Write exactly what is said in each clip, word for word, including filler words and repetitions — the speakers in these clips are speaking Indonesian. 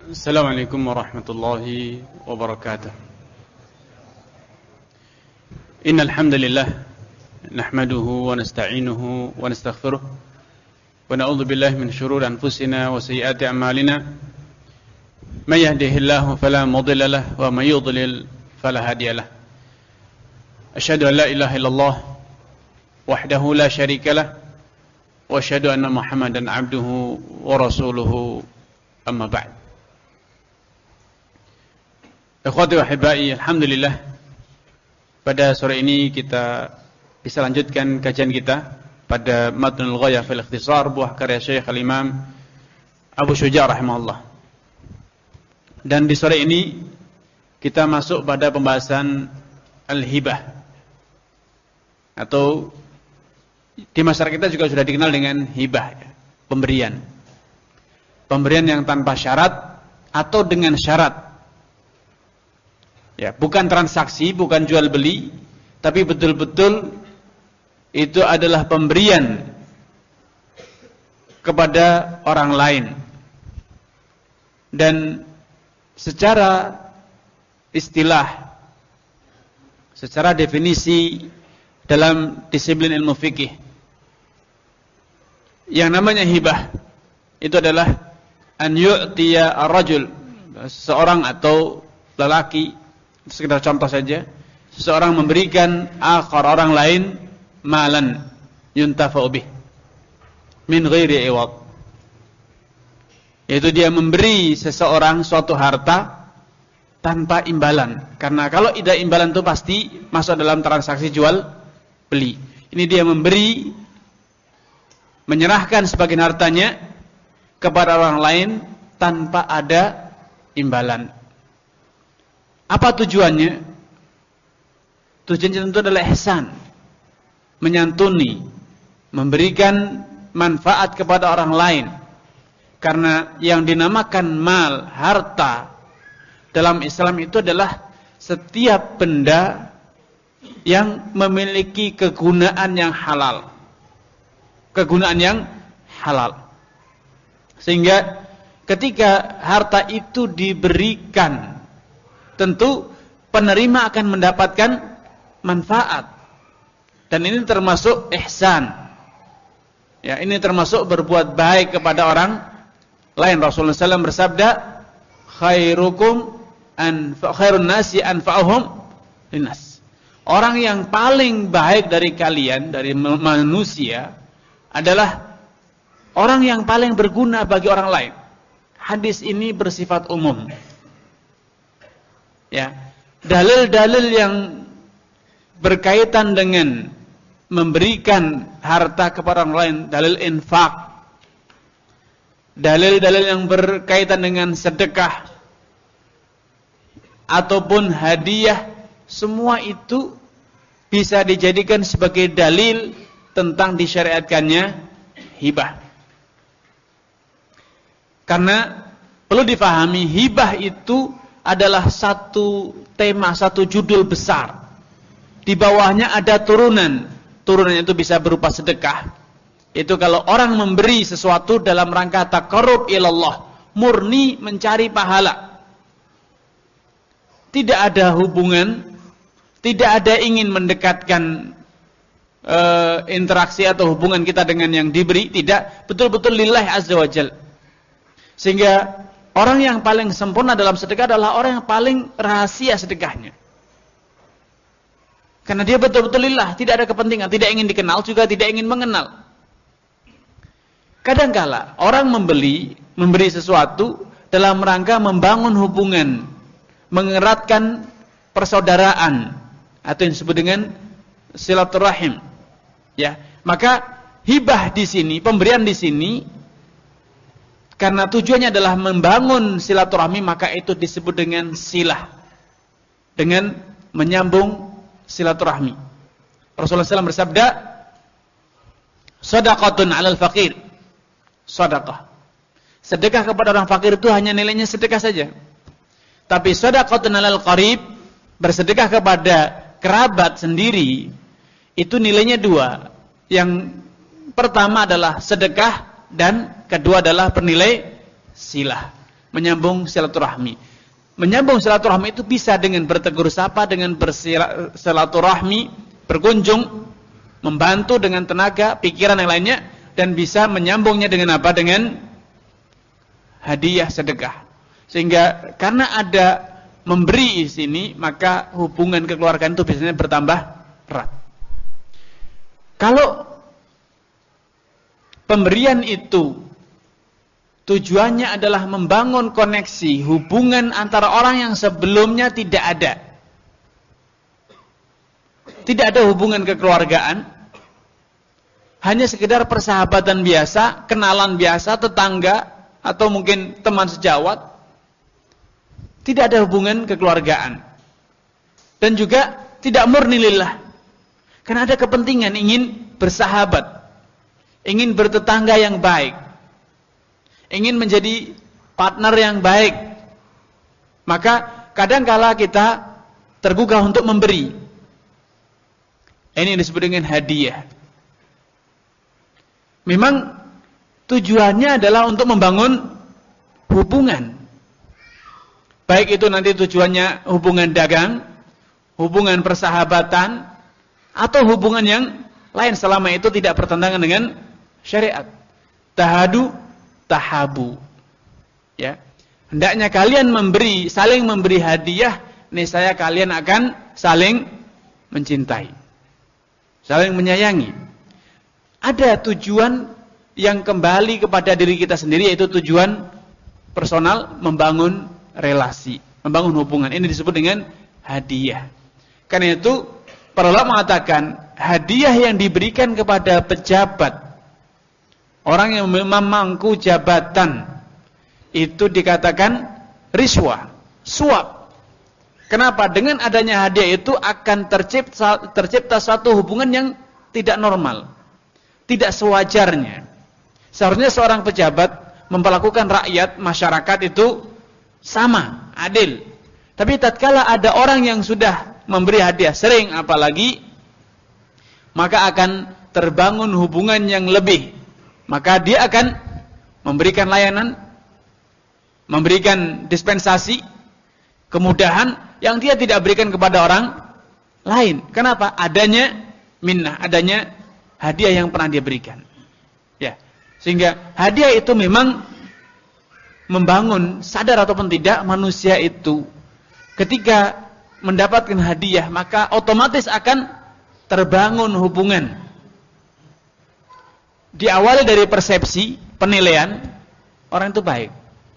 Assalamualaikum warahmatullahi wabarakatuh. Innal hamdalillah nahmaduhu wa nasta'inuhu wa nastaghfiruh wa na'udzu billahi min shururi anfusina wa sayyiati a'malina. May yahdihillahu fala mudilla lahu wa may yudlil fala hadiya lahu. Asyhadu an la ilaha illallah wahdahu la syarika lahu wa asyhadu anna Muhammadan 'abduhu wa rasuluhu, amma ba'd. Ikhwati wa hibai, alhamdulillah pada sore ini kita bisa lanjutkan kajian kita pada Matnul Ghayah fil Ikhtisar, buah karya Syekh Al-Imam Abu Syuja' rahimahullah. Dan di sore ini kita masuk pada pembahasan al-hibah, atau di masyarakat kita juga sudah dikenal dengan hibah, pemberian. Pemberian yang tanpa syarat atau dengan syarat. Ya, bukan transaksi, bukan jual beli, tapi betul-betul itu adalah pemberian kepada orang lain. Dan secara istilah, secara definisi dalam disiplin ilmu fikih, yang namanya hibah itu adalah an yu'tiya ar-rajul, seseorang atau lelaki, sekedar contoh saja, seseorang memberikan akhar, orang lain, malan yuntafa'u bih min ghairi iwad, yaitu dia memberi seseorang suatu harta tanpa imbalan. Karena kalau ada imbalan itu pasti masuk dalam transaksi jual beli. Ini dia memberi, menyerahkan sebagian hartanya kepada orang lain tanpa ada imbalan. Apa tujuannya? Tujuannya tentu adalah ihsan, menyantuni, memberikan manfaat kepada orang lain. Karena yang dinamakan mal, harta, dalam Islam itu adalah setiap benda yang memiliki kegunaan yang halal. Kegunaan yang halal. Sehingga ketika harta itu diberikan, tentu penerima akan mendapatkan manfaat. Dan ini termasuk ihsan. Ya, ini termasuk berbuat baik kepada orang lain. Rasulullah shallallahu alaihi wasallam bersabda, khairukum anfa khairun nasi anfa'uhum linnas. Orang yang paling baik dari kalian, dari manusia, adalah orang yang paling berguna bagi orang lain. Hadis ini bersifat umum. Ya, dalil-dalil yang berkaitan dengan memberikan harta kepada orang lain, dalil infak, dalil-dalil yang berkaitan dengan sedekah ataupun hadiah, semua itu bisa dijadikan sebagai dalil tentang disyariatkannya hibah. Karena perlu difahami, hibah itu adalah satu tema, satu judul besar. Di bawahnya ada turunan. Turunan itu bisa berupa sedekah. Itu kalau orang memberi sesuatu dalam rangka taqarrub ilallah, murni mencari pahala. Tidak ada hubungan, tidak ada ingin mendekatkan e, interaksi atau hubungan kita dengan yang diberi, tidak, betul-betul lillahi azza wa jalla. Sehingga orang yang paling sempurna dalam sedekah adalah orang yang paling rahasia sedekahnya. Karena dia betul-betul lillah, tidak ada kepentingan, tidak ingin dikenal, juga tidak ingin mengenal. Kadangkala orang membeli, memberi sesuatu dalam rangka membangun hubungan, mengeratkan persaudaraan, atau yang disebut dengan silaturahim. Ya, maka hibah di sini, pemberian di sini, karena tujuannya adalah membangun silaturahmi, maka itu disebut dengan silah. Dengan menyambung silaturahmi. Rasulullah shallallahu alaihi wasallam bersabda, shadaqatun 'alal faqir. Sedekah. Sedekah kepada orang fakir itu hanya nilainya sedekah saja. Tapi shadaqatun 'alal qarib, bersedekah kepada kerabat sendiri, itu nilainya dua. Yang pertama adalah sedekah, dan kedua adalah bernilai silah. menyambung silaturahmi. Menyambung silaturahmi itu bisa dengan bertegur sapa, dengan bersilaturahmi, berkunjung, membantu dengan tenaga, pikiran yang lainnya, dan bisa menyambungnya dengan apa? Dengan hadiah, sedekah. Sehingga karena ada memberi di sini, maka hubungan kekeluargaan itu biasanya bertambah erat. Kalau pemberian itu tujuannya adalah membangun koneksi, hubungan antara orang yang sebelumnya tidak ada. Tidak ada hubungan kekeluargaan. Hanya sekedar persahabatan biasa, kenalan biasa, tetangga, atau mungkin teman sejawat. Tidak ada hubungan kekeluargaan. Dan juga tidak murni lillah. Karena ada kepentingan ingin bersahabat. Ingin bertetangga yang baik. Ingin menjadi partner yang baik, maka kadangkala kita tergugah untuk memberi. Ini yang disebut dengan hadiah. Memang tujuannya adalah untuk membangun hubungan. Baik itu nanti tujuannya hubungan dagang, hubungan persahabatan, atau hubungan yang lain selama itu tidak bertentangan dengan syariat. Tahadu tahabu, ya, hendaknya kalian memberi, saling memberi hadiah, niscaya kalian akan saling mencintai, saling menyayangi. Ada tujuan yang kembali kepada diri kita sendiri, yaitu tujuan personal, membangun relasi, membangun hubungan. Ini disebut dengan hadiah. Karena itu para ulama mengatakan hadiah yang diberikan kepada pejabat, orang yang memangku jabatan, itu dikatakan riswah, suap. Kenapa? Dengan adanya hadiah itu akan tercipta, tercipta suatu hubungan yang tidak normal, tidak sewajarnya. Seharusnya seorang pejabat memperlakukan rakyat, masyarakat itu sama, adil. Tapi tatkala ada orang yang sudah memberi hadiah sering, apalagi, maka akan terbangun hubungan yang lebih. Maka dia akan memberikan layanan, memberikan dispensasi, kemudahan yang dia tidak berikan kepada orang lain. Kenapa? Adanya minnah, adanya hadiah yang pernah dia berikan. Ya, sehingga hadiah itu memang membangun, sadar ataupun tidak, manusia itu ketika mendapatkan hadiah, maka otomatis akan terbangun hubungan. Diawali dari persepsi, penilaian, orang itu baik.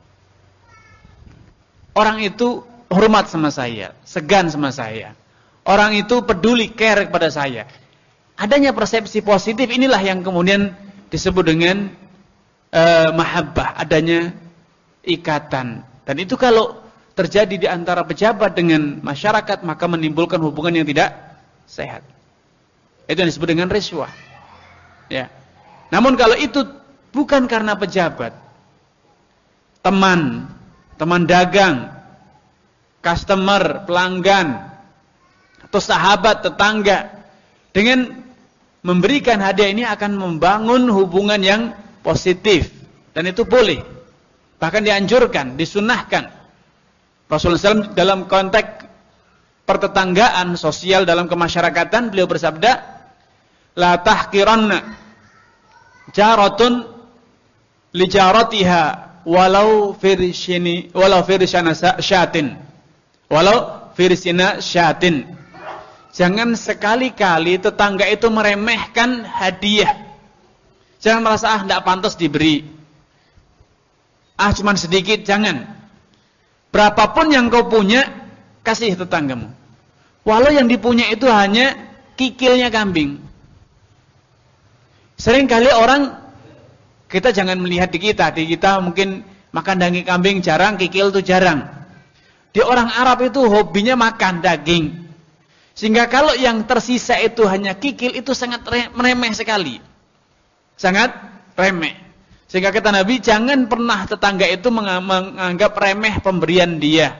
Orang itu hormat sama saya, segan sama saya. Orang itu peduli, care kepada saya. Adanya persepsi positif, inilah yang kemudian disebut dengan uh, mahabbah, adanya ikatan. Dan itu kalau terjadi di antara pejabat dengan masyarakat, maka menimbulkan hubungan yang tidak sehat. Itu yang disebut dengan riswah. Ya. Namun kalau itu bukan karena pejabat, teman, teman dagang, customer, pelanggan, atau sahabat, tetangga, dengan memberikan hadiah ini akan membangun hubungan yang positif. Dan itu boleh, bahkan dianjurkan, disunahkan. Rasulullah shallallahu alaihi wasallam dalam konteks pertetanggaan sosial dalam kemasyarakatan, beliau bersabda, la tahqiranna jaratun li jaratiha walau firshini walau firshana syatin walau firshina syatin. Jangan sekali-kali tetangga itu meremehkan hadiah. Jangan merasa ah tidak pantas diberi, ah cuman sedikit. Jangan. Berapapun yang kau punya, kasih tetanggamu, walau yang dipunya itu hanya kikilnya kambing. Seringkali orang, kita jangan melihat di kita, di kita mungkin makan daging kambing jarang, kikil itu jarang. Di orang Arab itu hobinya makan daging. Sehingga kalau yang tersisa itu hanya kikil, itu sangat remeh sekali. Sangat remeh. Sehingga kata Nabi, jangan pernah tetangga itu menganggap remeh pemberian dia.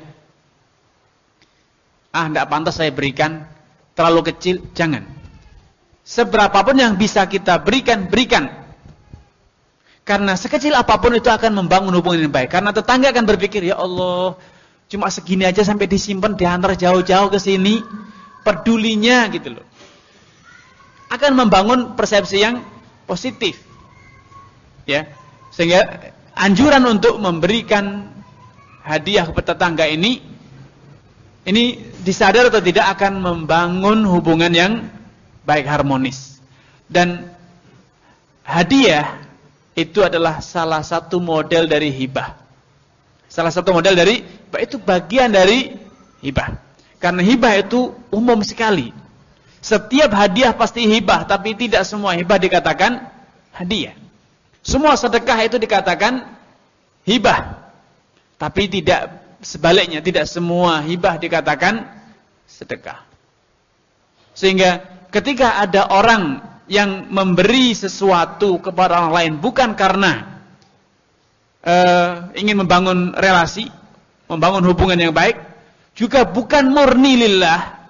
Ah, tidak pantas saya berikan, terlalu kecil, jangan. Seberapapun yang bisa kita berikan, berikan. Karena sekecil apapun itu akan membangun hubungan yang baik. Karena tetangga akan berpikir, ya Allah, cuma segini aja sampai disimpan, diantar jauh-jauh ke sini, pedulinya gitu loh. Akan membangun persepsi yang positif. Ya. Sehingga anjuran untuk memberikan hadiah kepada tetangga ini ini disadar atau tidak akan membangun hubungan yang baik, harmonis. Dan hadiah itu adalah salah satu model dari hibah. Salah satu model dari itu bagian dari hibah. Karena hibah itu umum sekali. Setiap hadiah pasti hibah, tapi tidak semua hibah dikatakan hadiah. Semua sedekah itu dikatakan hibah. Tapi tidak sebaliknya, tidak semua hibah dikatakan sedekah. Sehingga ketika ada orang yang memberi sesuatu kepada orang lain bukan karena uh, ingin membangun relasi, membangun hubungan yang baik, juga bukan murni lillah.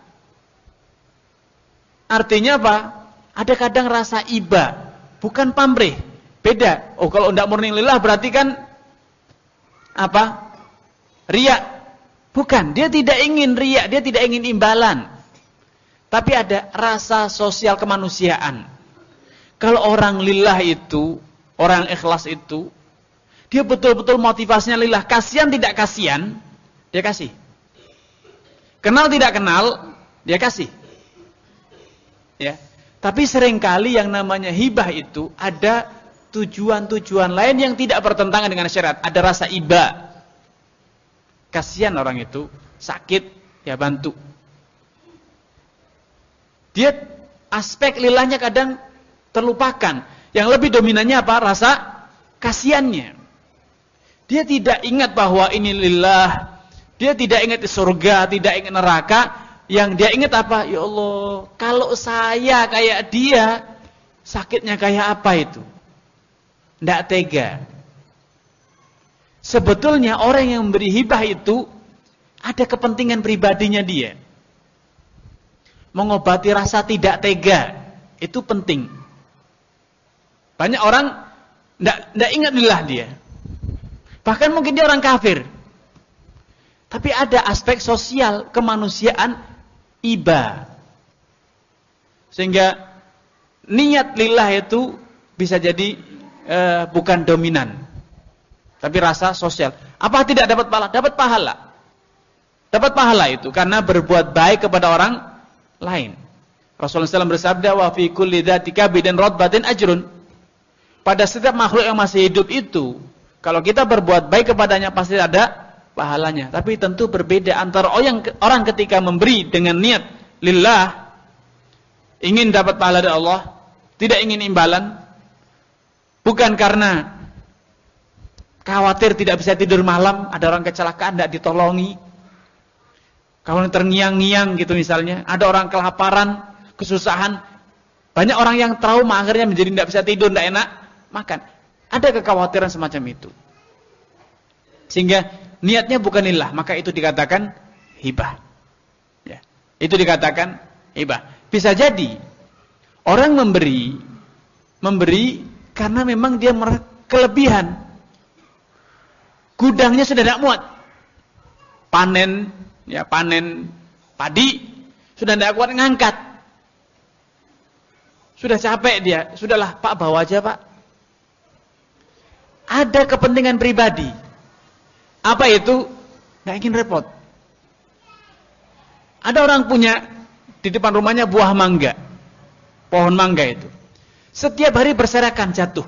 Artinya apa? Ada kadang rasa iba, bukan pamrih. Beda. Oh, kalau tidak murni lillah berarti kan apa? Riya. Bukan, dia tidak ingin riya, dia tidak ingin imbalan. Tapi ada rasa sosial kemanusiaan. Kalau orang lillah itu, orang ikhlas itu, dia betul-betul motivasinya lillah. Kasihan tidak kasihan, dia kasih. Kenal tidak kenal, dia kasih. Ya. Tapi seringkali yang namanya hibah itu ada tujuan-tujuan lain yang tidak bertentangan dengan syariat. Ada rasa iba. Kasihan orang itu, sakit, ya bantu. Dia aspek lilahnya kadang terlupakan. Yang lebih dominannya apa? Rasa kasihannya. Dia tidak ingat bahwa ini lillah. Dia tidak ingat surga, tidak ingat neraka. Yang dia ingat apa? Ya Allah, kalau saya kayak dia, sakitnya kayak apa itu? Tidak tega. Sebetulnya orang yang memberi hibah itu ada kepentingan pribadinya dia. Mengobati rasa tidak tega itu penting. Banyak orang tidak ingat lillah dia. Bahkan mungkin dia orang kafir. Tapi ada aspek sosial kemanusiaan iba. Sehingga niat lillah itu bisa jadi e, bukan dominan. Tapi rasa sosial. Apa tidak dapat pahala? Dapat pahala. Dapat pahala itu karena berbuat baik kepada orang lain. Rasulullah shallallahu alaihi wasallam bersabda, wa fi kulli dzati kabidin radbatin ajrun. Pada setiap makhluk yang masih hidup itu, kalau kita berbuat baik kepadanya pasti ada pahalanya. Tapi tentu berbeda antara orang orang ketika memberi dengan niat lillah, ingin dapat pahala dari Allah, tidak ingin imbalan, bukan karena khawatir tidak bisa tidur malam, ada orang kecelakaan tidak ditolongi. Kalau terngiang-ngiang gitu misalnya, ada orang kelaparan, kesusahan, banyak orang yang trauma akhirnya menjadi tidak bisa tidur, tidak enak makan. Ada kekhawatiran semacam itu. Sehingga niatnya bukan lillah, maka itu dikatakan hibah. Ya, itu dikatakan hibah. Bisa jadi orang memberi, memberi karena memang dia kelebihan. Gudangnya sudah tidak muat. Panen, ya panen padi sudah tidak kuat ngangkat. Sudah capek dia, sudahlah Pak bawa aja Pak. Ada kepentingan pribadi. Apa itu? Tidak ingin repot. Ada orang punya di depan rumahnya buah mangga, pohon mangga itu. Setiap hari berserakan jatuh.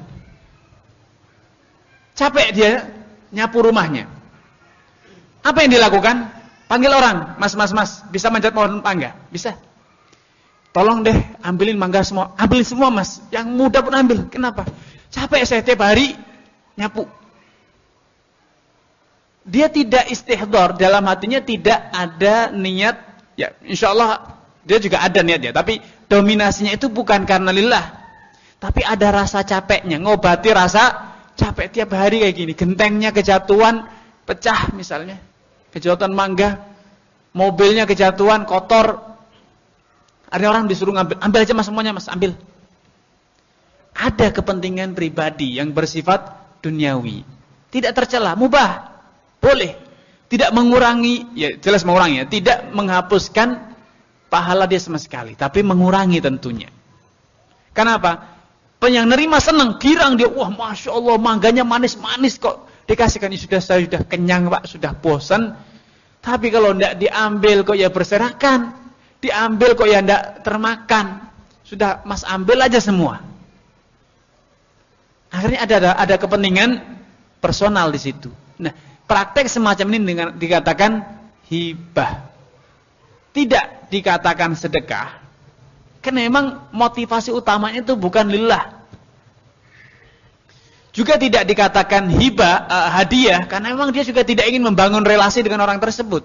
Capek dia nyapu rumahnya. Apa yang dilakukan? Panggil orang, mas, mas, mas, bisa manjat pohon mangga? Bisa. Tolong deh, ambilin mangga semua. Ambilin semua mas, yang muda pun ambil. Kenapa? Capek saya tiap hari nyapu. Dia tidak istihdar, dalam hatinya tidak ada niat. Ya, insya Allah dia juga ada niatnya. Tapi dominasinya itu bukan karena lillah. Tapi ada rasa capeknya, ngobati rasa capek tiap hari kayak gini. Gentengnya kejatuhan, pecah misalnya. Kejatuhan mangga, mobilnya kejatuhan, kotor. Ada orang disuruh ngambil, ambil aja mas semuanya mas, ambil. ada kepentingan pribadi yang bersifat duniawi. Tidak tercela, mubah, boleh. Tidak mengurangi, ya jelas mengurangi ya, tidak menghapuskan pahala dia sama sekali, tapi mengurangi tentunya. Kenapa? Yang nerima senang, girang dia, wah masya Allah mangganya manis-manis kok dikasihkan, sudah saya sudah kenyang Pak, sudah bosan. Tapi kalau tidak diambil kok ya berserakan, diambil kok ya tidak termakan, sudah Mas ambil aja semua. Akhirnya ada ada kepentingan personal di situ. Nah, praktek semacam ini dengan dikatakan hibah, tidak dikatakan sedekah. Karena memang motivasi utamanya itu bukan lillah. Juga tidak dikatakan hibah, uh, hadiah, karena memang dia juga tidak ingin membangun relasi dengan orang tersebut.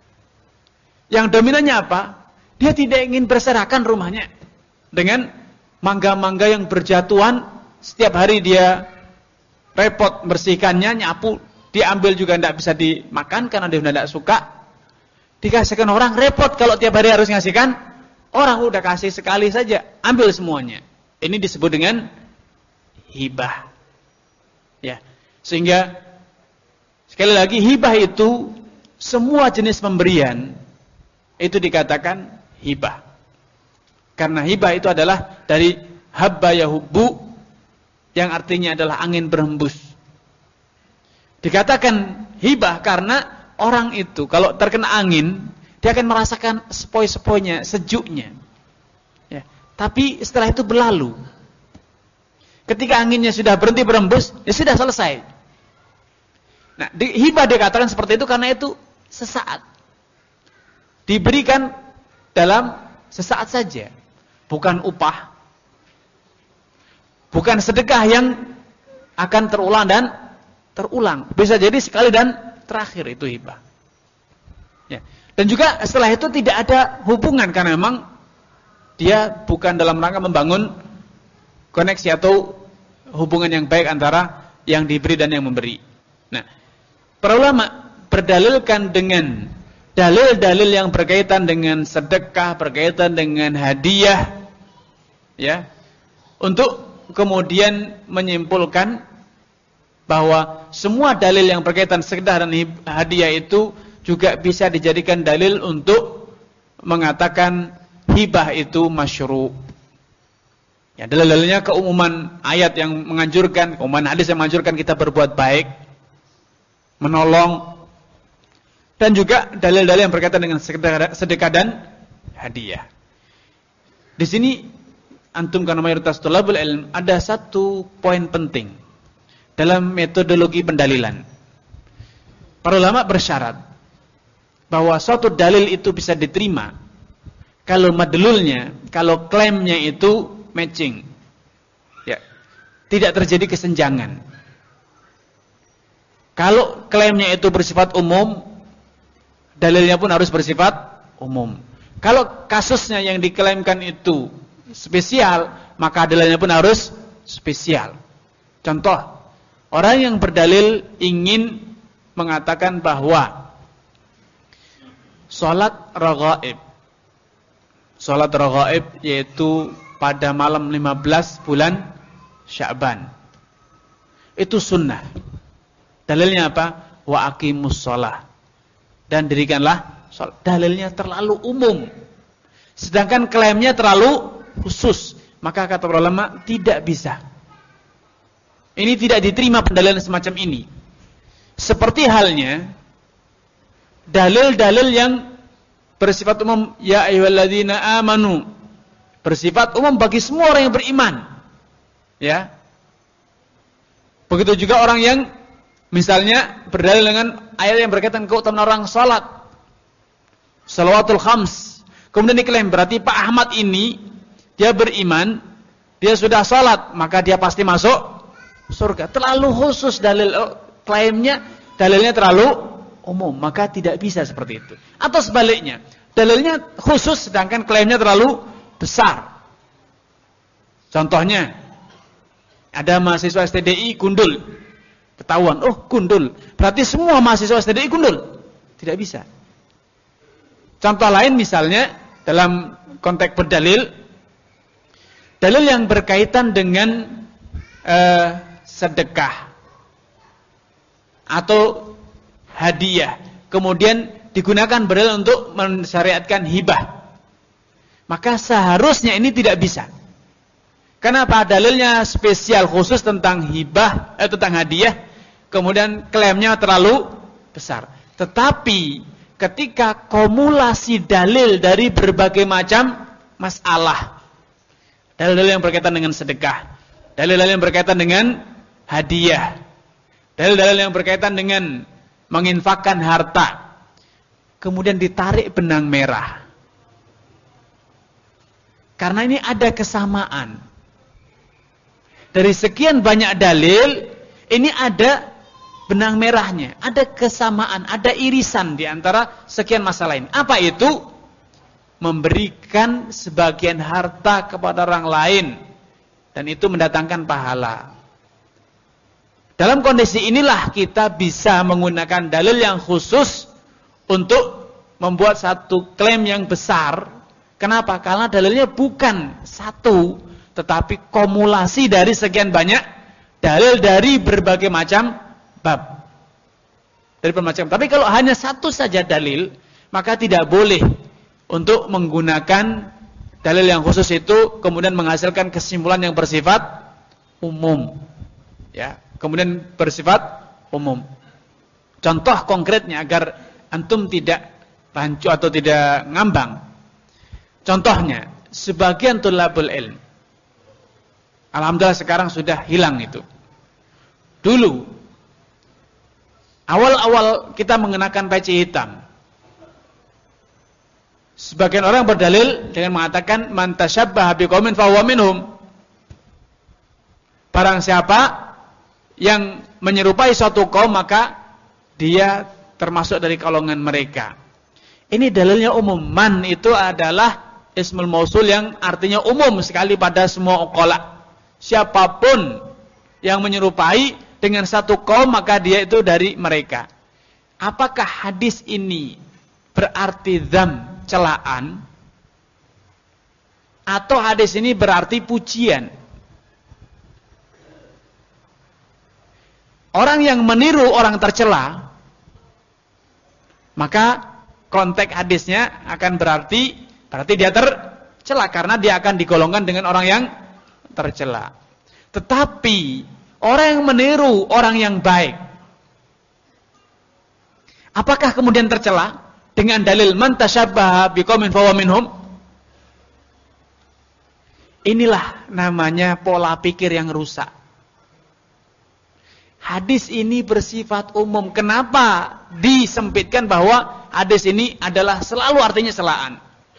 Yang dominannya apa? Dia tidak ingin berserakan rumahnya dengan mangga-mangga yang berjatuhan. Setiap hari dia repot bersihkannya, nyapu, diambil juga tidak bisa dimakan karena dia sudah tidak suka. Dikasihkan orang, repot kalau tiap hari harus ngasihkan. Orang udah kasih sekali saja, ambil semuanya. Ini disebut dengan hibah. Ya. Sehingga sekali lagi hibah itu semua jenis pemberian itu dikatakan hibah. Karena hibah itu adalah dari habba yahubbu, yang artinya adalah angin berhembus. Dikatakan hibah karena orang itu kalau terkena angin, dia akan merasakan sepoi-sepoinya, sejuknya. Ya. Tapi setelah itu berlalu. Ketika anginnya sudah berhenti berembus, ya sudah selesai. Nah, di, hibah dikatakan seperti itu karena itu sesaat. Diberikan dalam sesaat saja. Bukan upah. Bukan sedekah yang akan terulang dan terulang. Bisa jadi sekali dan terakhir itu hibah. Ya. Dan juga setelah itu tidak ada hubungan karena memang dia bukan dalam rangka membangun koneksi atau hubungan yang baik antara yang diberi dan yang memberi. Nah, para ulama berdalilkan dengan dalil-dalil yang berkaitan dengan sedekah, berkaitan dengan hadiah, ya, untuk kemudian menyimpulkan bahwa semua dalil yang berkaitan sedekah dan hadiah itu juga bisa dijadikan dalil untuk mengatakan hibah itu masyru'. Ya, dalil-dalilnya keumuman ayat yang menganjurkan, keumuman hadis yang menganjurkan kita berbuat baik, menolong, dan juga dalil-dalil yang berkaitan dengan sedekah dan hadiah. Di sini antum karena mayoritas thalabul ilm, ada satu poin penting dalam metodologi pendalilan. Para ulama bersyarat bahwa suatu dalil itu bisa diterima kalau madlulnya, kalau klaimnya itu matching, ya, tidak terjadi kesenjangan. Kalau klaimnya itu bersifat umum, dalilnya pun harus bersifat umum. Kalau kasusnya yang diklaimkan itu spesial, maka dalilnya pun harus spesial. Contoh, orang yang berdalil ingin mengatakan bahwa Salat raghaib, salat raghaib yaitu pada malam lima belas bulan Sya'ban, itu sunnah. Dalilnya apa? Wa aqimus shalah, dan dirikanlah salat. Dalilnya terlalu umum, sedangkan klaimnya terlalu khusus. Maka kata ulama tidak bisa. Ini tidak diterima pendalilan semacam ini. Seperti halnya dalil-dalil yang bersifat umum, ya ayyuhalladzina amanu, bersifat umum bagi semua orang yang beriman. Ya. Begitu juga orang yang misalnya berdalil dengan ayat yang berkaitan keutamaan orang salat, shalawatul khams. Kemudian diklaim berarti Pak Ahmad ini dia beriman, dia sudah salat, maka dia pasti masuk surga. Terlalu khusus dalil, oh, klaimnya, dalilnya terlalu umum, maka tidak bisa seperti itu. Atau sebaliknya, dalilnya khusus sedangkan klaimnya terlalu besar. Contohnya, ada mahasiswa S T D I gundul, ketahuan, oh gundul, berarti semua mahasiswa S T D I gundul. Tidak bisa. Contoh lain misalnya dalam konteks berdalil, dalil yang berkaitan dengan eh, sedekah atau hadiah, kemudian digunakan berdalil untuk mensyariatkan hibah, maka seharusnya ini tidak bisa. Kenapa? Dalilnya spesial khusus tentang hibah, eh, tentang hadiah, kemudian klaimnya terlalu besar. Tetapi ketika kumulasi dalil dari berbagai macam masalah, dalil-dalil yang berkaitan dengan sedekah, dalil-dalil yang berkaitan dengan hadiah, dalil-dalil yang berkaitan dengan menginfakkan harta, kemudian ditarik benang merah. Karena ini ada kesamaan. Dari sekian banyak dalil, ini ada benang merahnya, ada kesamaan, ada irisan di antara sekian masalah ini. Apa itu? Memberikan sebagian harta kepada orang lain, dan itu mendatangkan pahala. Dalam kondisi inilah kita bisa menggunakan dalil yang khusus untuk membuat satu klaim yang besar. Kenapa? Karena dalilnya bukan satu, tetapi kumulasi dari sekian banyak dalil dari berbagai macam bab. Dari bermacam. Tapi kalau hanya satu saja dalil, maka tidak boleh untuk menggunakan dalil yang khusus itu kemudian menghasilkan kesimpulan yang bersifat umum. Ya, kemudian bersifat umum. Contoh konkretnya agar antum tidak rancu atau tidak ngambang. Contohnya, sebagian tulabul ilm, alhamdulillah sekarang sudah hilang itu. Dulu, awal-awal kita mengenakan peci hitam, sebagian orang berdalil dengan mengatakan man tasyabbaha biqaumin fahuwa minhum. Barang siapa yang menyerupai suatu kaum maka dia termasuk dari golongan mereka. Ini dalilnya umum. Man itu adalah ismul mausul yang artinya umum sekali pada semua uqala. Siapapun yang menyerupai dengan satu kaum maka dia itu dari mereka. Apakah hadis ini berarti dzam, celaan, atau hadis ini berarti pujian? Orang yang meniru orang tercela, maka konteks hadisnya akan berarti berarti dia tercela karena dia akan digolongkan dengan orang yang tercela. Tetapi orang yang meniru orang yang baik, apakah kemudian tercela dengan dalil man tasyabbaha biqaumin fahuwa minhum? Inilah namanya pola pikir yang rusak. Hadis ini bersifat umum. Kenapa disempitkan bahwa hadis ini adalah selalu artinya celaan?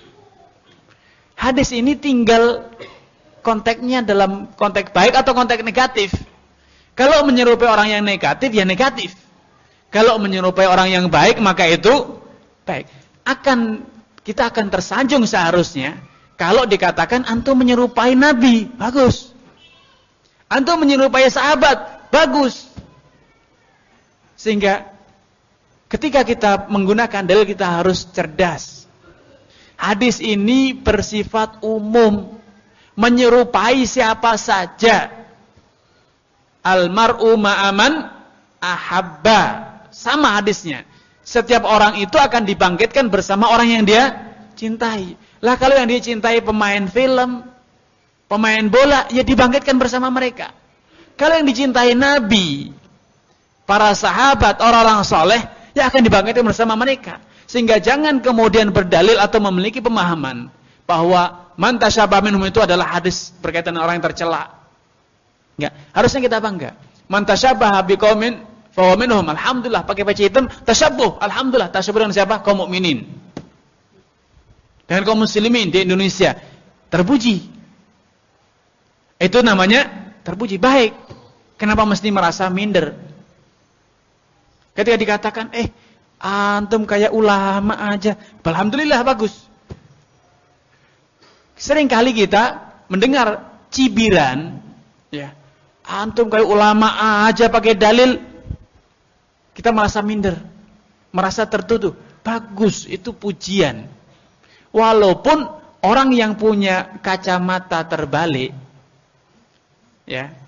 Hadis ini tinggal konteksnya dalam konteks baik atau konteks negatif. Kalau menyerupai orang yang negatif, ya negatif. Kalau menyerupai orang yang baik, maka itu baik. Akan kita akan tersanjung seharusnya kalau dikatakan antum menyerupai Nabi, bagus. Antum menyerupai sahabat, bagus. Sehingga ketika kita menggunakan dalil kita harus cerdas. Hadis ini bersifat umum, menyerupai siapa saja. Al-mar'u ma'aman ahabba. Sama hadisnya. Setiap orang itu akan dibangkitkan bersama orang yang dia cintai. Lah kalau yang dia cintai pemain film, pemain bola, ya dibangkitkan bersama mereka. Kalau yang dicintai Nabi, para sahabat, orang-orang soleh, ya akan dibangkitkan bersama mereka. Sehingga jangan kemudian berdalil atau memiliki pemahaman bahwa man tasyabbaha minhum itu adalah hadis berkaitan dengan orang yang tercela. Enggak, harusnya kita bangga. Man tasyabbaha biqaumin fahuwa minhum. Alhamdulillah, pakai peci hitam tasyabbuh. Alhamdulillah, tasyabbuh dengan siapa? Kaum mukminin. Dengan kaum muslimin di Indonesia. Terpuji. Itu namanya terpuji, baik. Kenapa mesti merasa minder? Ketika dikatakan, eh, antum kayak ulama aja. Alhamdulillah, bagus. Seringkali kita mendengar cibiran, ya, antum kayak ulama aja pakai dalil, kita merasa minder, merasa tertuduh. Bagus, itu pujian. Walaupun orang yang punya kacamata terbalik, ya,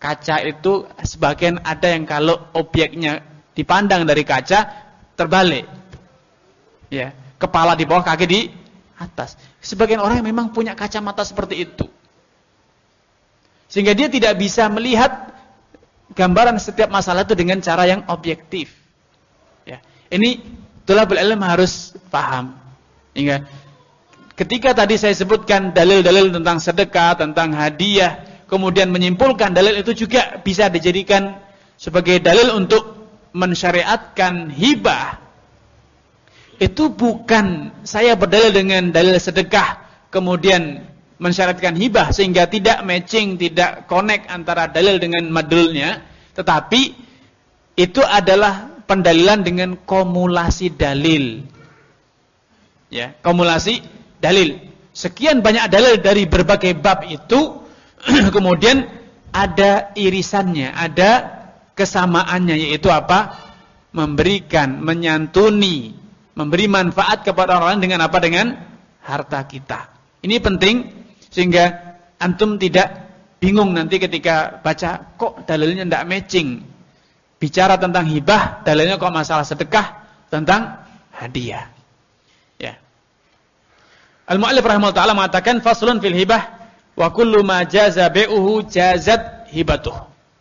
kaca itu sebagian ada yang kalau objeknya dipandang dari kaca terbalik. Ya, kepala di bawah, kaki di atas. Sebagian orang yang memang punya kacamata seperti itu. Sehingga dia tidak bisa melihat gambaran setiap masalah itu dengan cara yang objektif. Ya. Ini thalabul ilm harus paham. Hingga ketika tadi saya sebutkan dalil-dalil tentang sedekah, tentang hadiah, kemudian menyimpulkan dalil itu juga bisa dijadikan sebagai dalil untuk mensyariatkan hibah. Itu bukan saya berdalil dengan dalil sedekah kemudian mensyariatkan hibah sehingga tidak matching, tidak connect antara dalil dengan madlulnya, tetapi itu adalah pendalilan dengan kumulasi dalil. Ya, kumulasi dalil. Sekian banyak dalil dari berbagai bab itu kemudian ada irisannya, ada kesamaannya, yaitu apa? Memberikan, menyantuni, memberi manfaat kepada orang lain dengan apa? Dengan harta kita. Ini penting sehingga antum tidak bingung nanti ketika baca kok dalilnya tidak matching. Bicara tentang hibah, dalilnya kok masalah sedekah, tentang hadiah. Ya. Al-Mu'allif rahimahullah ta'ala mengatakan faslun fil hibah wa kullu ma jaza bai'uhu jazat hibatuh.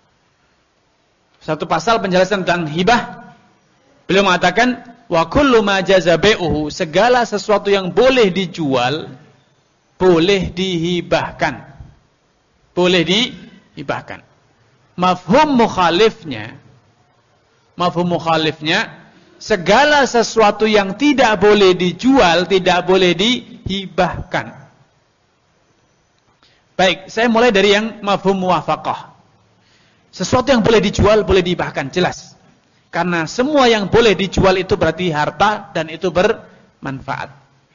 Satu pasal penjelasan tentang hibah. Beliau mengatakan wa kullu ma jaza bai'uhu, segala sesuatu yang boleh dijual boleh dihibahkan. Boleh dihibahkan. Mafhum mukhalifnya, mafhum mukhalifnya, segala sesuatu yang tidak boleh dijual tidak boleh dihibahkan. Baik, saya mulai dari yang mafhum muwafaqah. Sesuatu yang boleh dijual boleh dihibahkan, jelas. Karena semua yang boleh dijual itu berarti harta dan itu bermanfaat.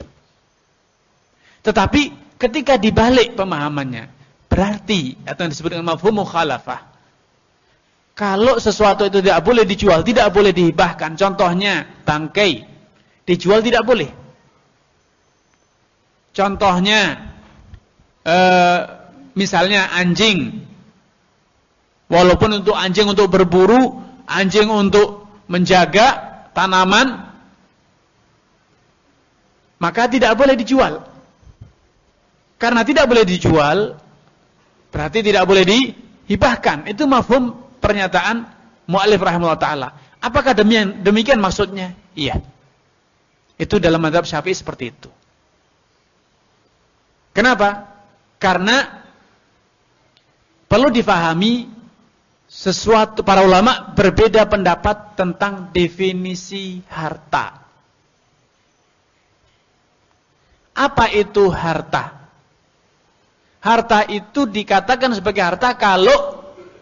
Tetapi ketika dibalik pemahamannya, berarti atau yang disebut dengan mafhum mukhalafah. Kalau sesuatu itu tidak boleh dijual, tidak boleh dihibahkan. Contohnya bangkai, dijual tidak boleh. Contohnya eh, misalnya anjing. Walaupun untuk anjing untuk berburu, anjing untuk menjaga tanaman, maka tidak boleh dijual. Karena tidak boleh dijual, berarti tidak boleh dihibahkan. Itu mafhum pernyataan mu'allif rahimahullah ta'ala. Apakah demikian, demikian maksudnya? Iya. Itu dalam mazhab Syafi'i seperti itu. Kenapa? Karena perlu difahami sesuatu, para ulama berbeda pendapat tentang definisi harta. Apa itu harta? Harta itu dikatakan sebagai harta kalau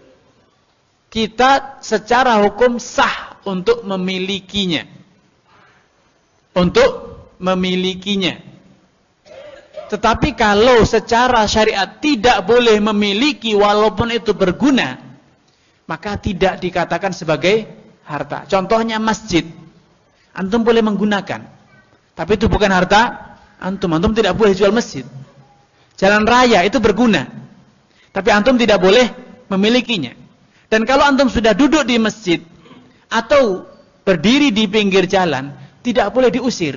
kita secara hukum sah untuk memilikinya. Untuk memilikinya. Tetapi kalau secara syariat tidak boleh memiliki walaupun itu berguna, maka tidak dikatakan sebagai harta. Contohnya masjid. Antum boleh menggunakan, tapi itu bukan harta antum. Antum tidak boleh jual masjid. Jalan raya itu berguna, tapi antum tidak boleh memilikinya. Dan kalau antum sudah duduk di masjid atau berdiri di pinggir jalan, tidak boleh diusir.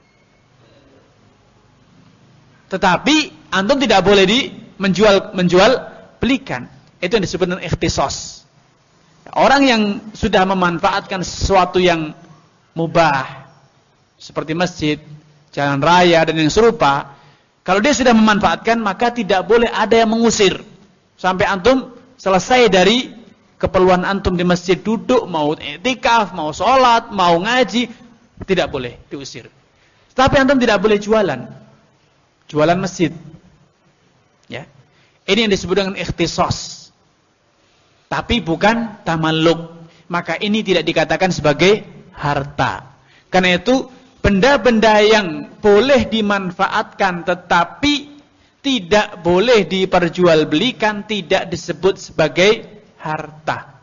Tetapi antum tidak boleh di menjual menjual belikan. Itu yang disebut dengan ikhtisos. Orang yang sudah memanfaatkan sesuatu yang mubah seperti masjid, jalan raya dan yang serupa, kalau dia sudah memanfaatkan, maka tidak boleh ada yang mengusir sampai antum selesai dari keperluan antum di masjid, duduk, mau i'tikaf, mau sholat, mau ngaji, tidak boleh diusir. Tapi antum tidak boleh jualan, jualan masjid. Ya, ini yang disebut dengan ikhtisos. Tapi bukan tamalluk. Maka ini tidak dikatakan sebagai harta. Karena itu benda-benda yang boleh dimanfaatkan tetapi tidak boleh diperjualbelikan tidak disebut sebagai harta.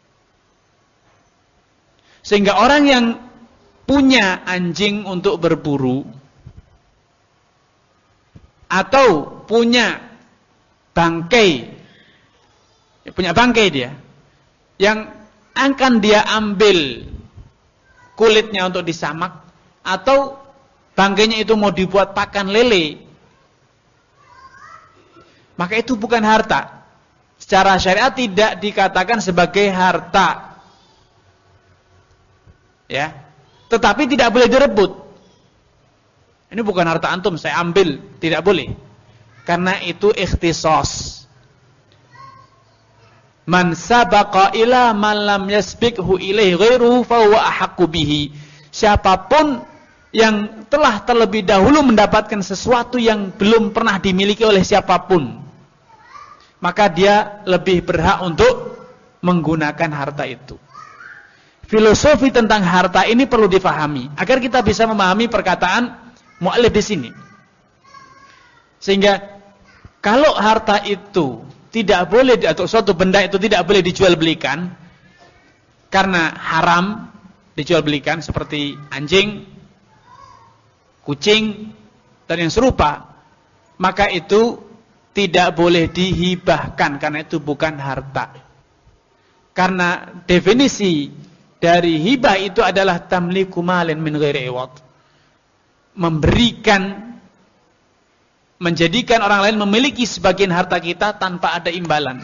Sehingga orang yang punya anjing untuk berburu atau punya bangkai punya bangkai dia, yang akan dia ambil kulitnya untuk disamak, atau bangkainya itu mau dibuat pakan lele, maka itu bukan harta. Secara syariat tidak dikatakan sebagai harta, ya. Tetapi tidak boleh direbut. Ini bukan harta antum, saya ambil, tidak boleh. Karena itu ikhtisas. Man sabaqa ila man lam yasbiqhu ilaihi ghairuhu fa huwa ahaqqu bihi. Siapapun yang telah terlebih dahulu mendapatkan sesuatu yang belum pernah dimiliki oleh siapapun, maka dia lebih berhak untuk menggunakan harta itu. Filosofi tentang harta ini perlu difahami agar kita bisa memahami perkataan mu'allif di sini. Sehingga kalau harta itu tidak boleh, atau suatu benda itu tidak boleh dijual belikan karena haram dijual belikan, seperti anjing, kucing, dan yang serupa, maka itu tidak boleh dihibahkan karena itu bukan harta. Karena definisi dari hibah itu adalah tamliku malin min ghairi iwad. Memberikan, menjadikan orang lain memiliki sebagian harta kita tanpa ada imbalan.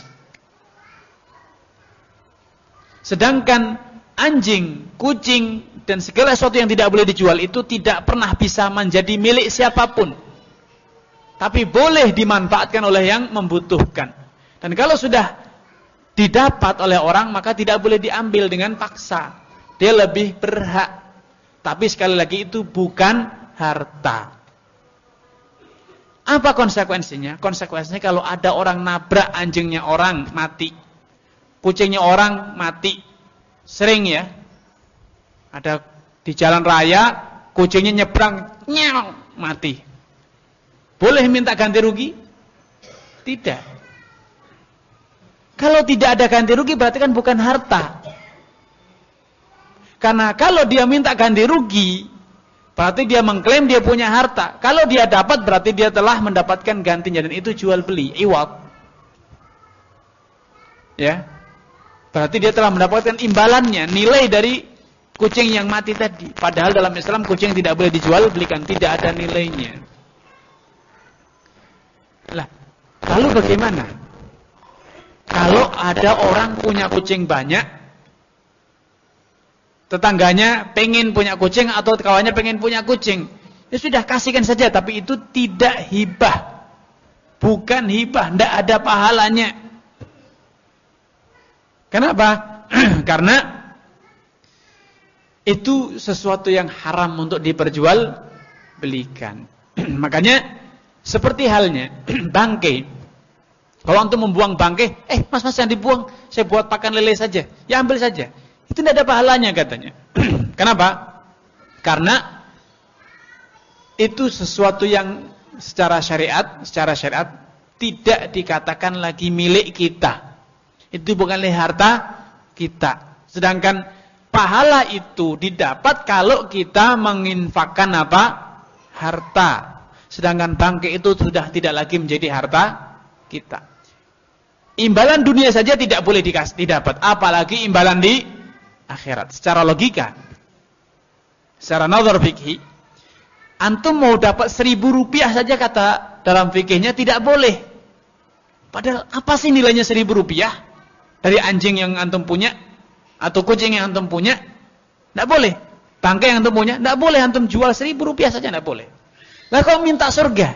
Sedangkan anjing, kucing, dan segala sesuatu yang tidak boleh dijual itu tidak pernah bisa menjadi milik siapapun, tapi boleh dimanfaatkan oleh yang membutuhkan. Dan kalau sudah didapat oleh orang, maka tidak boleh diambil dengan paksa. Dia lebih berhak. Tapi sekali lagi itu bukan harta. Apa konsekuensinya? Konsekuensinya kalau ada orang nabrak anjingnya orang, mati. Kucingnya orang, mati. Sering ya. Ada di jalan raya, kucingnya nyebrang, nyong, mati. Boleh minta ganti rugi? Tidak. Kalau tidak ada ganti rugi berarti kan bukan harta. Karena kalau dia minta ganti rugi, berarti dia mengklaim dia punya harta. Kalau dia dapat berarti dia telah mendapatkan gantinya, dan itu jual beli, iwad. Ya. Berarti dia telah mendapatkan imbalannya, nilai dari kucing yang mati tadi. Padahal dalam Islam kucing tidak boleh dijual belikan, tidak ada nilainya. Lah, lalu bagaimana? Kalau ada orang punya kucing banyak, tetangganya pengen punya kucing atau kawannya pengen punya kucing, ya sudah kasihkan saja, tapi itu tidak hibah. Bukan hibah, tidak ada pahalanya. Kenapa? Karena itu sesuatu yang haram untuk diperjual belikan. Makanya seperti halnya bangkai. Kalau antum membuang bangkai, eh mas mas yang dibuang, saya buat pakan lele saja, ya ambil saja. Itu tidak ada pahalanya katanya. Kenapa? Karena itu sesuatu yang secara syariat, secara syariat tidak dikatakan lagi milik kita. Itu bukan harta kita. Sedangkan pahala itu didapat kalau kita menginfakkan apa? Harta. Sedangkan bangkai itu sudah tidak lagi menjadi harta kita. Imbalan dunia saja tidak boleh dikasih, didapat, apalagi imbalan di akhirat. Secara logika, secara nazar fikih, antum mau dapat seribu rupiah saja kata dalam fikihnya tidak boleh. Padahal apa sih nilainya seribu rupiah dari anjing yang antum punya atau kucing yang antum punya? Tidak boleh. Bangkai yang antum punya tidak boleh antum jual seribu rupiah saja, tidak boleh. Lah kalau minta surga,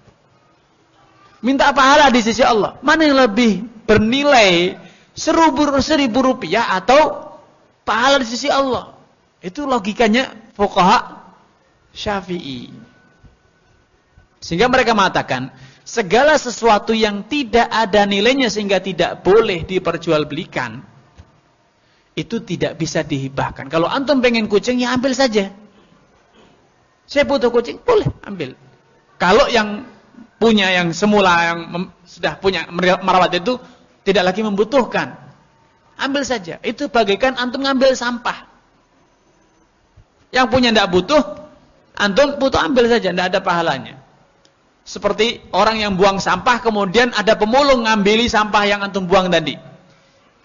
minta pahala di sisi Allah, mana yang lebih bernilai, seribu, seribu rupiah atau pahala di sisi Allah? Itu logikanya fuqaha Syafi'i. Sehingga mereka mengatakan segala sesuatu yang tidak ada nilainya sehingga tidak boleh diperjualbelikan, itu tidak bisa dihibahkan. Kalau antum pengen kucing, ya ambil saja. Saya butuh kucing, boleh ambil. Kalau yang punya, yang semula yang mem, sudah punya merawat itu tidak lagi membutuhkan, ambil saja. Itu bagaikan antum ngambil sampah. Yang punya tidak butuh, antum butuh, ambil saja, tidak ada pahalanya. Seperti orang yang buang sampah kemudian ada pemulung ngambil sampah yang antum buang tadi.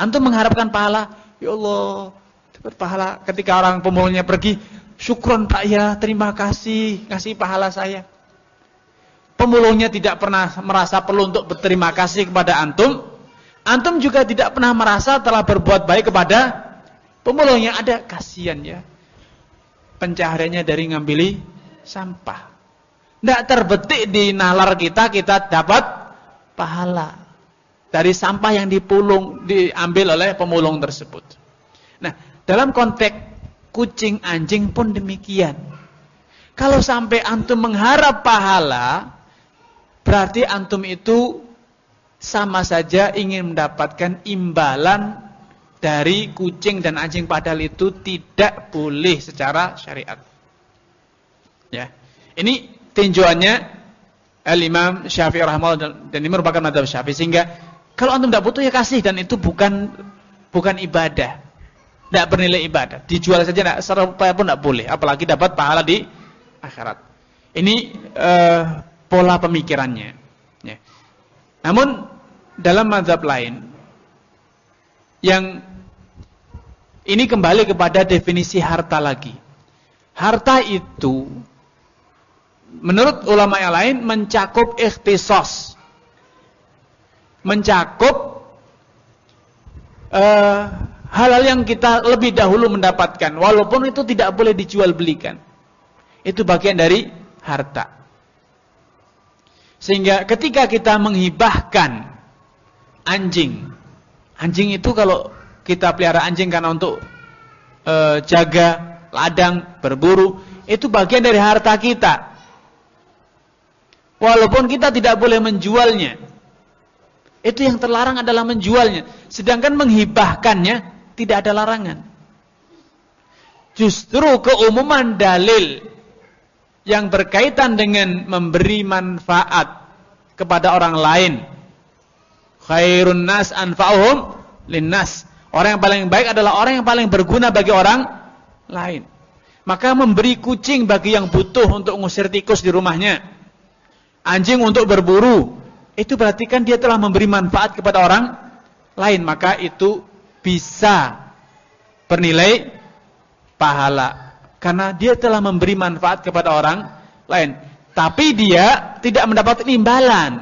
Antum mengharapkan pahala, ya Allah, dapat pahala. Ketika orang pemulungnya pergi, syukron Pak ya, terima kasih, kasih pahala saya. Pemulungnya tidak pernah merasa perlu untuk berterima kasih kepada antum. Antum juga tidak pernah merasa telah berbuat baik kepada pemulung. Yang ada, kasihan ya, pencahariannya dari ngambili sampah. Tidak terbetik di nalar kita, kita dapat pahala dari sampah yang dipulung, diambil oleh pemulung tersebut. Nah, dalam konteks kucing, anjing pun demikian. Kalau sampai antum mengharap pahala, berarti antum itu sama saja ingin mendapatkan imbalan dari kucing dan anjing, padahal itu tidak boleh secara syariat. Ya. Ini tinjauannya Al-Imam Syafi'i rahimahullah, dan ini merupakan mazhab Syafi'i. Sehingga kalau antum tidak butuh ya kasih, dan itu bukan bukan ibadah. Tidak bernilai ibadah. Dijual saja tidak, serupaya pun tidak boleh, apalagi dapat pahala di akhirat. Ini uh, pola pemikirannya. Ya. Namun dalam mazhab lain, yang ini kembali kepada definisi harta lagi. Harta itu menurut ulama yang lain mencakup ikhtisas, mencakup uh, hal-hal yang kita lebih dahulu mendapatkan, walaupun itu tidak boleh dijual belikan. Itu bagian dari harta. Sehingga ketika kita menghibahkan anjing, anjing itu kalau kita pelihara anjing karena untuk e, jaga ladang, berburu, itu bagian dari harta kita. Walaupun kita tidak boleh menjualnya. Itu yang terlarang adalah menjualnya. Sedangkan menghibahkannya tidak ada larangan. Justru keumuman dalil yang berkaitan dengan memberi manfaat kepada orang lain, khairun nas anfa'uhum linnas, orang yang paling baik adalah orang yang paling berguna bagi orang lain. Maka memberi kucing bagi yang butuh untuk ngusir tikus di rumahnya, anjing untuk berburu, itu berarti kan dia telah memberi manfaat kepada orang lain, maka itu bisa bernilai pahala. Karena dia telah memberi manfaat kepada orang lain. Tapi dia tidak mendapat imbalan.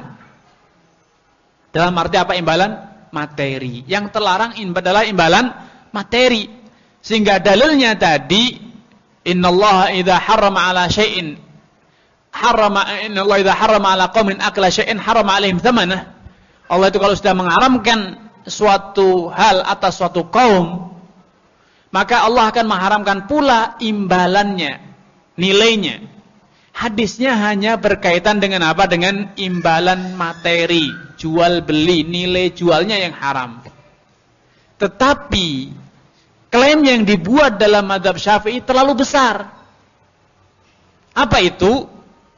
Dalam arti apa imbalan? Materi. Yang terlarang adalah imbalan materi. Sehingga dalilnya tadi, innallaha idza harrama ala syai'in harrama innallaha idza harrama ala qaumin akla syai'in harrama alaihim tsamanah. Allah itu kalau sudah mengharamkan suatu hal atas suatu kaum, maka Allah akan mengharamkan pula imbalannya, nilainya. Hadisnya hanya berkaitan dengan apa? Dengan imbalan materi, jual beli, nilai jualnya yang haram. Tetapi klaim yang dibuat dalam mazhab Syafi'i terlalu besar. Apa itu?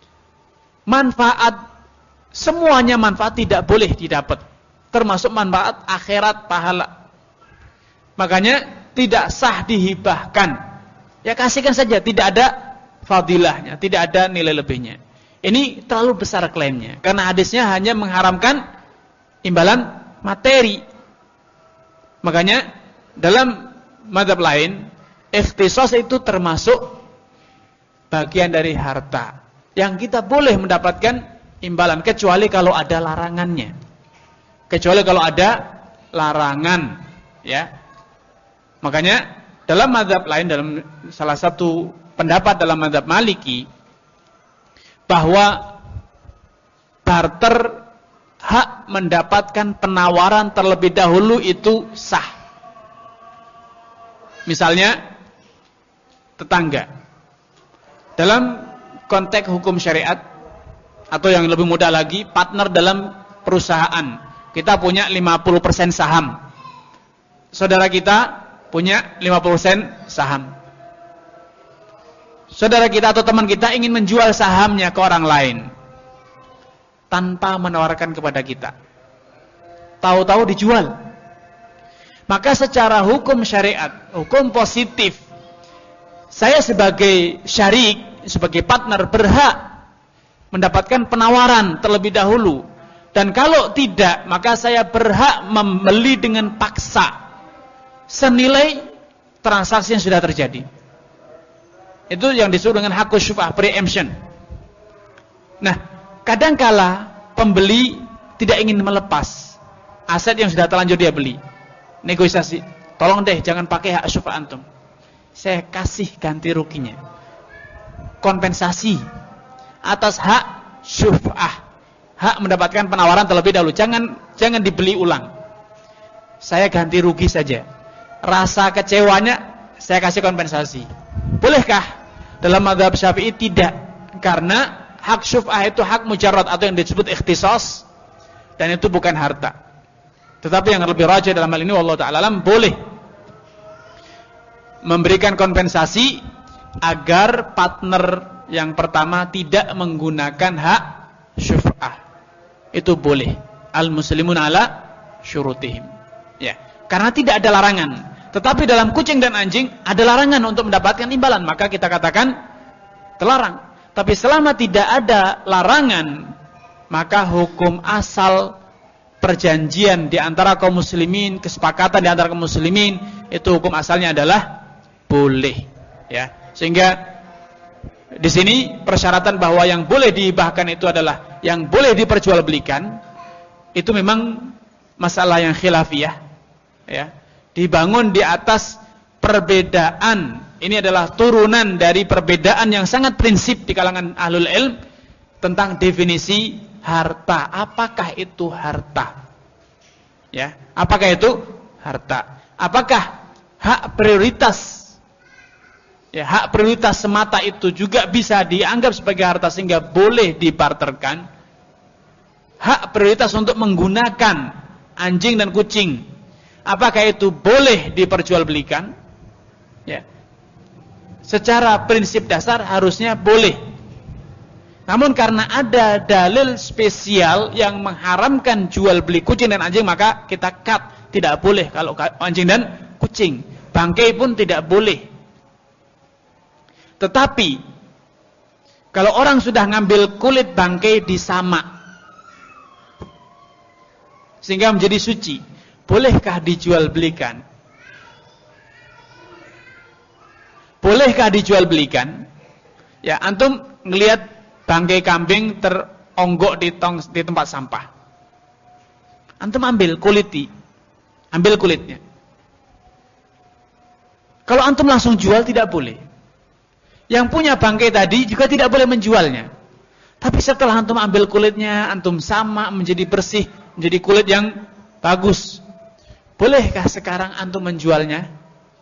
Manfaat, semuanya manfaat tidak boleh didapat, termasuk manfaat akhirat, pahala. Makanya tidak sah dihibahkan. Ya kasihkan saja, tidak ada fadilahnya, tidak ada nilai lebihnya. Ini terlalu besar klaimnya, karena hadisnya hanya mengharamkan imbalan materi. Makanya dalam mazhab lain, ikhtisas itu termasuk bagian dari harta yang kita boleh mendapatkan imbalan, kecuali kalau ada larangannya. Kecuali kalau ada larangan, ya. Makanya dalam mazhab lain, dalam salah satu pendapat dalam mazhab Maliki, bahwa barter hak mendapatkan penawaran terlebih dahulu itu sah. Misalnya tetangga, dalam konteks hukum syariat, atau yang lebih mudah lagi, partner dalam perusahaan, kita punya lima puluh persen saham, saudara kita punya lima puluh persen saham. Saudara kita atau teman kita ingin menjual sahamnya ke orang lain tanpa menawarkan kepada kita, tahu-tahu dijual. Maka secara hukum syariat, hukum positif, saya sebagai syarik, sebagai partner berhak mendapatkan penawaran terlebih dahulu. Dan kalau tidak, maka saya berhak membeli dengan paksa senilai transaksi yang sudah terjadi. Itu yang disebut dengan hakku syuf'ah, preemption. Nah, kadangkala pembeli tidak ingin melepas aset yang sudah terlanjur dia beli. Negosiasi, tolong deh jangan pakai hak syuf'ah antum. Saya kasih ganti ruginya, kompensasi atas hak syuf'ah, hak mendapatkan penawaran terlebih dahulu. Jangan jangan dibeli ulang. Saya ganti rugi saja. Rasa kecewanya saya kasih kompensasi. Bolehkah? Dalam mazhab Syafi'i tidak. Karena hak syuf'ah itu hak mujarrad atau yang disebut ikhtisas, dan itu bukan harta. Tetapi yang lebih rajih dalam hal ini wallahu ta'ala alam, boleh memberikan kompensasi agar partner yang pertama tidak menggunakan hak syuf'ah. Itu boleh. Al-muslimun ala syurutihim. Ya, karena tidak ada larangan. Tetapi dalam kucing dan anjing ada larangan untuk mendapatkan imbalan, maka kita katakan terlarang. Tapi selama tidak ada larangan, maka hukum asal perjanjian di antara kaum muslimin, kesepakatan di antara kaum muslimin, itu hukum asalnya adalah boleh. Ya, sehingga di sini persyaratan bahwa yang boleh dihibahkan itu adalah yang boleh diperjualbelikan, itu memang masalah yang khilafiyah, ya, dibangun di atas perbedaan. Ini adalah turunan dari perbedaan yang sangat prinsip di kalangan ahlul ilm tentang definisi harta. Apakah itu harta? Ya, apakah itu harta? Apakah hak prioritas? Ya, hak prioritas semata itu juga bisa dianggap sebagai harta sehingga boleh dibarterkan. Hak prioritas untuk menggunakan anjing dan kucing, apakah itu boleh diperjualbelikan? Ya, secara prinsip dasar harusnya boleh. Namun karena ada dalil spesial yang mengharamkan jual beli kucing dan anjing, maka kita cut, tidak boleh kalau anjing dan kucing. Bangkai pun tidak boleh. Tetapi kalau orang sudah ngambil kulit bangkai disamak sehingga menjadi suci, bolehkah dijual belikan? Bolehkah dijual belikan? Ya, antum ngelihat bangkai kambing teronggok di tong di tempat sampah. Antum ambil kuliti, ambil kulitnya. Kalau antum langsung jual tidak boleh. Yang punya bangkai tadi juga tidak boleh menjualnya. Tapi setelah antum ambil kulitnya, antum sama menjadi bersih, menjadi kulit yang bagus. Bolehkah sekarang antum menjualnya?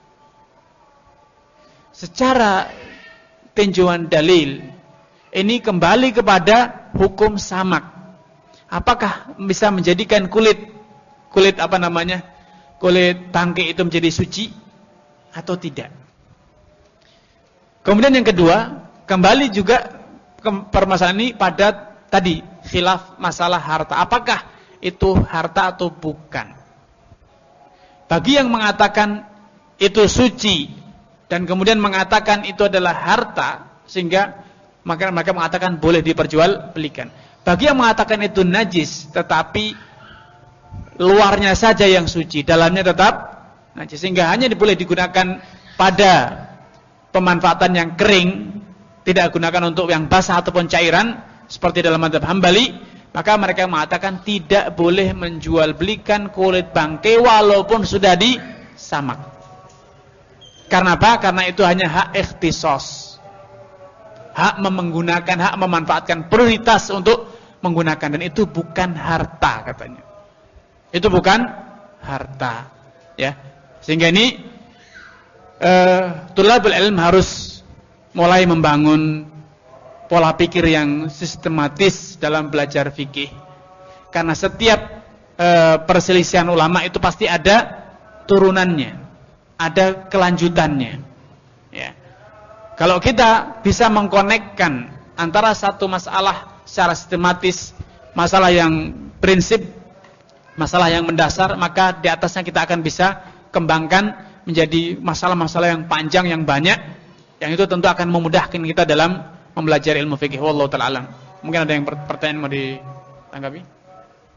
Secara tinjauan dalil, ini kembali kepada hukum samak. Apakah bisa menjadikan kulit kulit apa namanya? Kulit bangkai itu menjadi suci atau tidak? Kemudian yang kedua, kembali juga ke permasalahan ini pada tadi khilaf masalah harta. Apakah itu harta atau bukan? Bagi yang mengatakan itu suci dan kemudian mengatakan itu adalah harta, sehingga maka mereka mengatakan boleh diperjualbelikan. Bagi yang mengatakan itu najis tetapi luarnya saja yang suci, dalamnya tetap najis, sehingga hanya boleh digunakan pada pemanfaatan yang kering, tidak gunakan untuk yang basah ataupun cairan seperti dalam mazhab Hambali, maka mereka mengatakan tidak boleh menjual belikan kulit bangkai walaupun sudah disamak. Karena apa? Karena itu hanya hak ikhtisas, hak menggunakan, hak memanfaatkan, prioritas untuk menggunakan, dan itu bukan harta katanya. Itu bukan harta, ya. Sehingga ini Uh, tulabul ilm harus mulai membangun pola pikir yang sistematis dalam belajar fikih. Karena setiap uh, perselisihan ulama itu pasti ada turunannya, ada kelanjutannya. Ya. Kalau kita bisa mengkonekkan antara satu masalah secara sistematis, masalah yang prinsip, masalah yang mendasar, maka di atasnya kita akan bisa kembangkan menjadi masalah-masalah yang panjang, yang banyak, yang itu tentu akan memudahkan kita dalam mempelajari ilmu fikih. Wallahu ta'ala alam. Mungkin ada yang pertanyaan mau ditanggapi?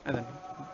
Adzan.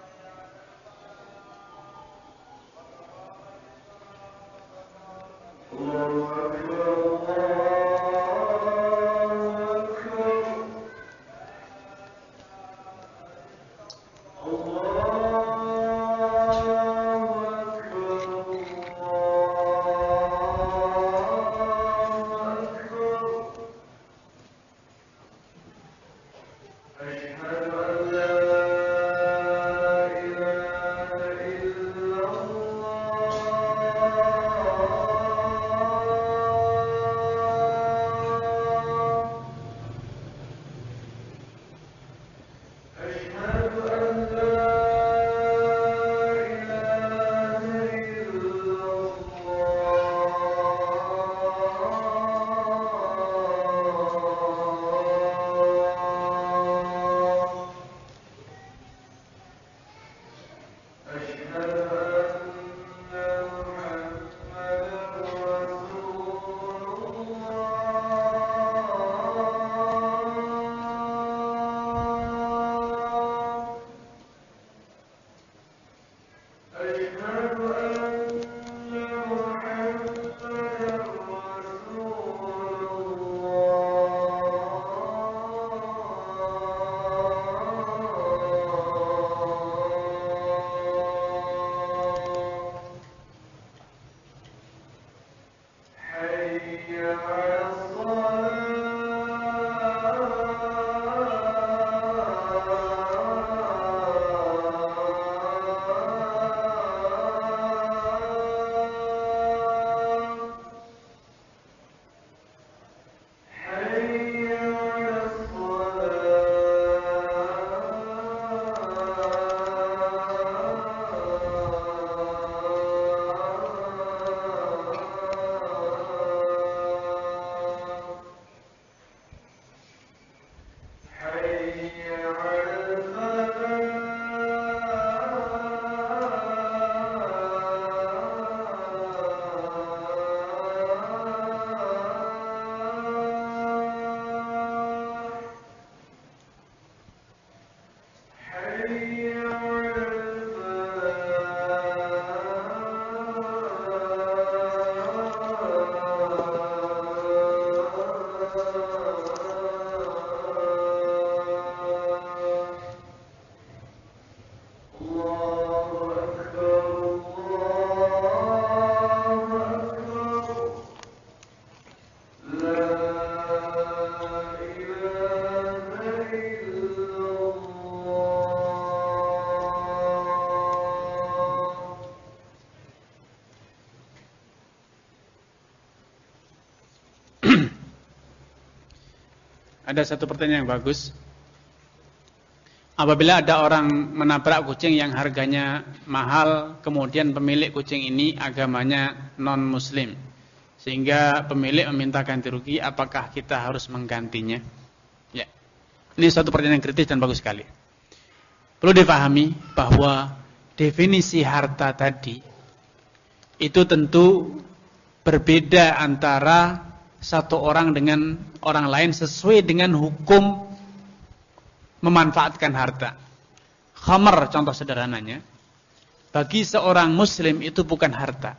Ada satu pertanyaan yang bagus. Apabila ada orang menabrak kucing yang harganya mahal, kemudian pemilik kucing ini agamanya non-muslim, sehingga pemilik meminta ganti rugi, apakah kita harus menggantinya? Ya. Ini suatu pertanyaan yang kritis dan bagus sekali. Perlu dipahami bahwa definisi harta tadi itu tentu berbeda antara satu orang dengan orang lain sesuai dengan hukum memanfaatkan harta. Khamar contoh sederhananya, bagi seorang muslim itu bukan harta.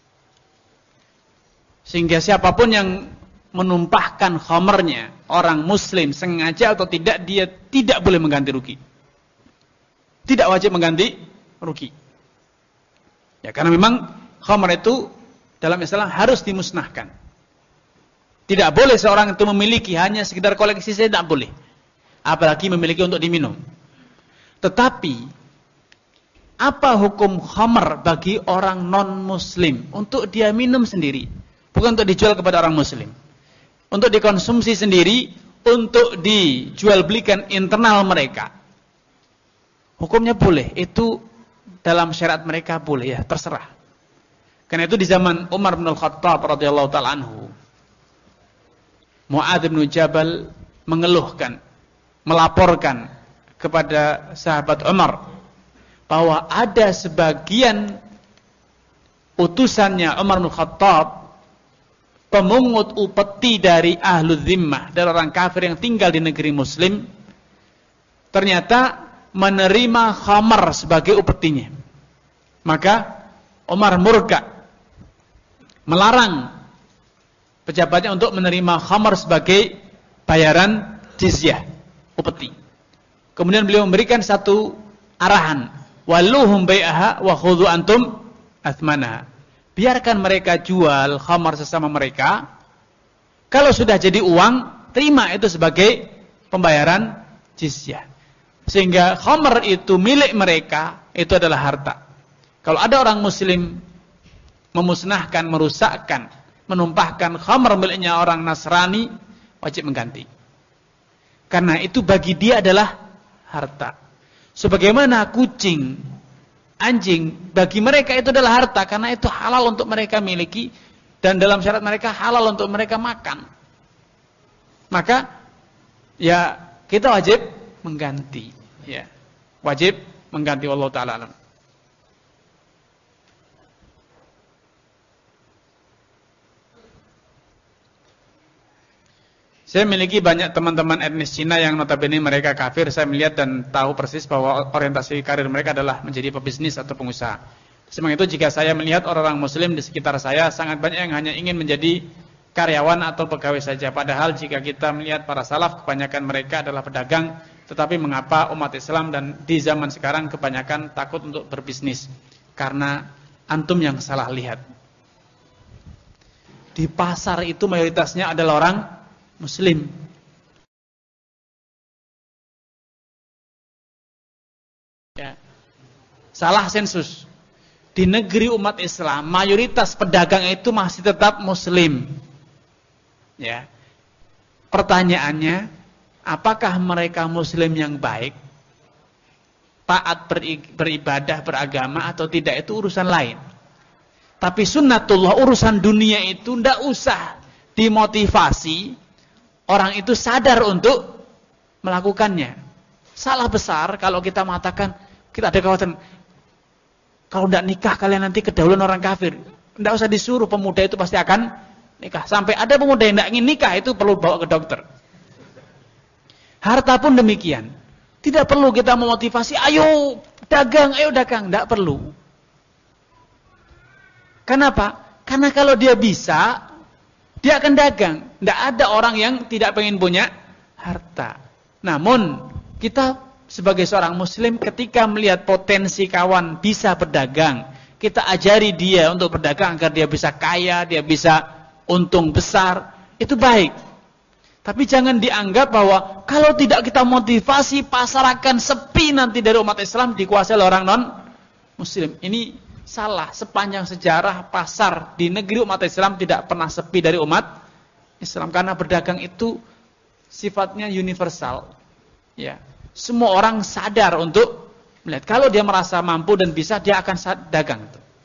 Sehingga siapapun yang menumpahkan khamarnya, orang muslim sengaja atau tidak, dia tidak boleh mengganti rugi. Tidak wajib mengganti rugi. Ya, karena memang khamar itu dalam Islam harus dimusnahkan. Tidak boleh seorang itu memiliki hanya sekedar koleksi saja, tidak boleh. Apalagi memiliki untuk diminum. Tetapi apa hukum khamar bagi orang non-muslim untuk dia minum sendiri, bukan untuk dijual kepada orang muslim, untuk dikonsumsi sendiri, untuk dijual belikan internal mereka? Hukumnya boleh, itu dalam syariat mereka boleh, ya terserah. Karena itu di zaman Umar bin Al-Khattab radhiyallahu taala anhu, Mu'adz bin Jabal mengeluhkan, melaporkan kepada sahabat Umar bahwa ada sebagian utusannya Umar bin Khattab, pemungut upeti dari ahlu zimmah, dari orang kafir yang tinggal di negeri muslim, ternyata menerima khamar sebagai upetinya. Maka Umar murka, melarang pejabatnya untuk menerima khamar sebagai bayaran jizyah, upeti. Kemudian beliau memberikan satu arahan, walluhum bai'aha wa khudhu antum athmanaha. Biarkan mereka jual khamar sesama mereka. Kalau sudah jadi uang, terima itu sebagai pembayaran jizyah. Sehingga khamar itu milik mereka, itu adalah harta. Kalau ada orang muslim memusnahkan, merusakkan, menumpahkan khamar miliknya orang Nasrani, wajib mengganti. Karena itu bagi dia adalah harta. Sebagaimana kucing, anjing, bagi mereka itu adalah harta, karena itu halal untuk mereka miliki, dan dalam syarat mereka halal untuk mereka makan. Maka ya kita wajib mengganti, ya. Wajib mengganti, wallahu taala alam. Saya memiliki banyak teman-teman etnis Cina yang notabene mereka kafir. Saya melihat dan tahu persis bahwa orientasi karir mereka adalah menjadi pebisnis atau pengusaha. Semang itu jika saya melihat orang-orang muslim di sekitar saya, sangat banyak yang hanya ingin menjadi karyawan atau pegawai saja. Padahal jika kita melihat para salaf, kebanyakan mereka adalah pedagang. Tetapi mengapa umat Islam dan di zaman sekarang kebanyakan takut untuk berbisnis? Karena antum yang salah lihat. Di pasar itu mayoritasnya adalah orang muslim. Ya. Salah sensus. Di negeri umat Islam, mayoritas pedagang itu masih tetap muslim. Ya. Pertanyaannya, apakah mereka muslim yang baik? Taat beribadah, beragama atau tidak, itu urusan lain. Tapi sunnatullah, urusan dunia itu tidak usah dimotivasi orang itu sadar untuk melakukannya. Salah besar kalau kita mengatakan, kita ada kekhawatiran, kalau tidak nikah kalian nanti kedahuluan orang kafir. Tidak usah disuruh, pemuda itu pasti akan nikah. Sampai ada pemuda yang tidak ingin nikah, itu perlu bawa ke dokter. Harta pun demikian. Tidak perlu kita memotivasi, ayo dagang, ayo dagang. Tidak perlu. Kenapa? Karena kalau dia bisa, dia akan dagang. Tidak ada orang yang tidak pengen punya harta. Namun, kita sebagai seorang muslim ketika melihat potensi kawan bisa berdagang, kita ajari dia untuk berdagang agar dia bisa kaya, dia bisa untung besar, itu baik. Tapi jangan dianggap bahwa kalau tidak kita motivasi, pasar akan sepi nanti dari umat Islam, dikuasai oleh orang non muslim. Ini salah. Sepanjang sejarah pasar di negeri umat Islam tidak pernah sepi dari umat Islam, karena berdagang itu sifatnya universal. Ya, semua orang sadar untuk melihat kalau dia merasa mampu dan bisa, dia akan dagang.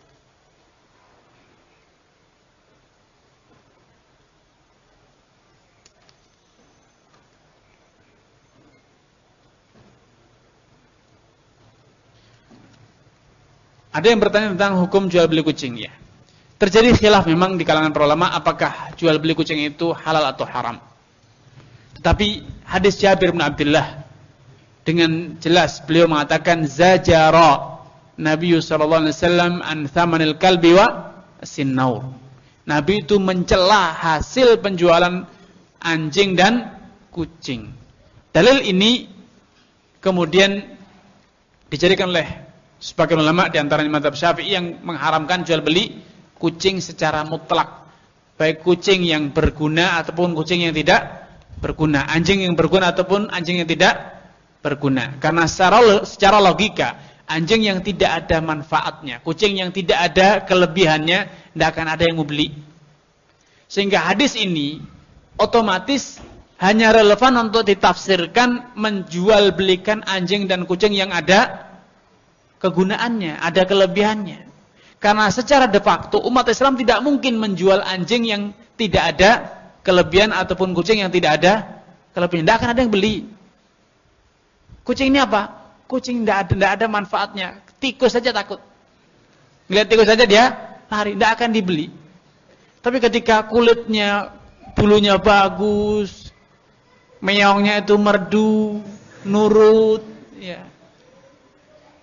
Ada yang bertanya tentang hukum jual beli kucing, ya. Terjadi khilaf memang di kalangan para ulama apakah jual beli kucing itu halal atau haram. Tetapi hadis Jabir bin Abdullah dengan jelas beliau mengatakan zajara Nabi sallallahu alaihi wasallam an thamanil kalbi wa sinnaur. Nabi itu mencela hasil penjualan anjing dan kucing. Dalil ini kemudian dijadikan oleh sebagian ulama di antaranya mazhab Syafi'i yang mengharamkan jual beli kucing secara mutlak. Baik kucing yang berguna ataupun kucing yang tidak berguna, anjing yang berguna ataupun anjing yang tidak berguna. Karena secara secara logika, anjing yang tidak ada manfaatnya, kucing yang tidak ada kelebihannya, tidak akan ada yang mau beli. Sehingga hadis ini otomatis hanya relevan untuk ditafsirkan menjual belikan anjing dan kucing yang ada kegunaannya, ada kelebihannya. Karena secara de facto umat Islam tidak mungkin menjual anjing yang tidak ada kelebihan ataupun kucing yang tidak ada kelebihan. Tidak akan ada yang beli. Kucing ini apa? Kucing tidak ada, tidak ada manfaatnya. Tikus saja takut. Lihat tikus saja dia lari, tidak akan dibeli. Tapi ketika kulitnya, bulunya bagus, meongnya itu merdu, nurut, ya,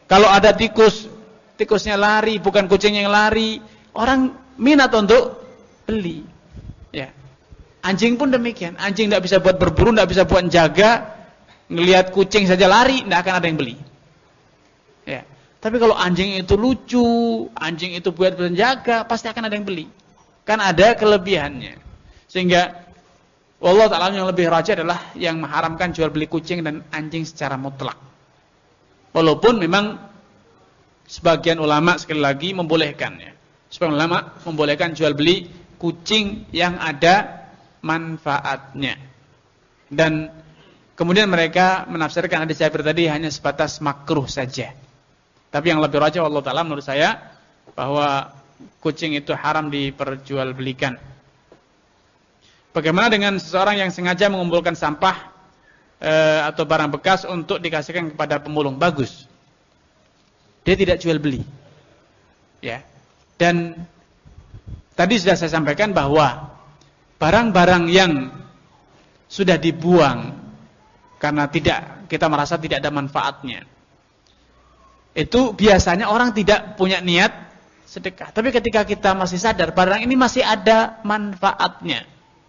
Kalau ada tikus, tikusnya lari, bukan kucing yang lari, orang minat untuk beli. Ya. Anjing pun demikian. Anjing tidak bisa buat berburu, tidak bisa buat jaga. Ngelihat kucing saja lari, tidak akan ada yang beli. Ya. Tapi kalau anjing itu lucu, anjing itu buat penjaga, pasti akan ada yang beli. Kan ada kelebihannya. Sehingga Allah Ta'ala yang lebih raja adalah yang mengharamkan jual beli kucing dan anjing secara mutlak. Walaupun memang sebagian ulama sekali lagi membolehkannya. Sebagian ulama membolehkan jual beli kucing yang ada manfaatnya. Dan kemudian mereka menafsirkan hadis Jabir tadi hanya sebatas makruh saja. Tapi yang lebih raja Allah Ta'ala menurut saya bahwa kucing itu haram diperjualbelikan. Bagaimana dengan seseorang yang sengaja mengumpulkan sampah e, atau barang bekas untuk dikasihkan kepada pemulung? Bagus. Dia tidak jual beli. Ya. Dan tadi sudah saya sampaikan bahwa barang-barang yang sudah dibuang karena tidak kita merasa tidak ada manfaatnya, itu biasanya orang tidak punya niat sedekah. Tapi ketika kita masih sadar barang ini masih ada manfaatnya,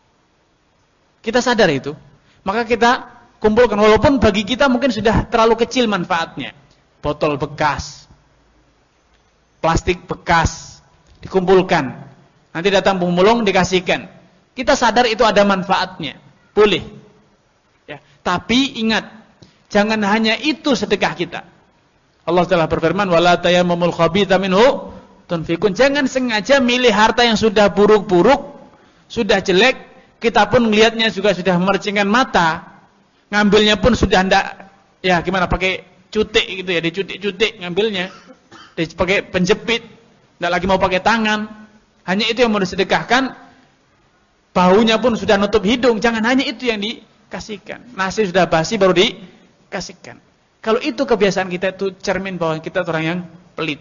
kita sadar itu, maka kita kumpulkan. Walaupun bagi kita mungkin sudah terlalu kecil manfaatnya. Botol bekas, plastik bekas, dikumpulkan. Nanti datang pemulung dikasihkan. Kita sadar itu ada manfaatnya, boleh. Ya. Tapi ingat, jangan hanya itu sedekah kita. Allah telah berfirman, wala tayammumul khabitha minhu tunfikun. Jangan sengaja milih harta yang sudah buruk-buruk, sudah jelek, kita pun melihatnya juga sudah memercingkan mata, ngambilnya pun sudah hendak, ya gimana, pakai cutik gitu ya, dicutik-cutik ngambilnya, dipakai penjepit, tidak lagi mau pakai tangan. Hanya itu yang mau disedekahkan, baunya pun sudah nutup hidung. Jangan hanya itu yang dikasihkan. Nasi sudah basi baru dikasihkan. Kalau itu kebiasaan kita, itu cermin bahwa kita orang yang pelit.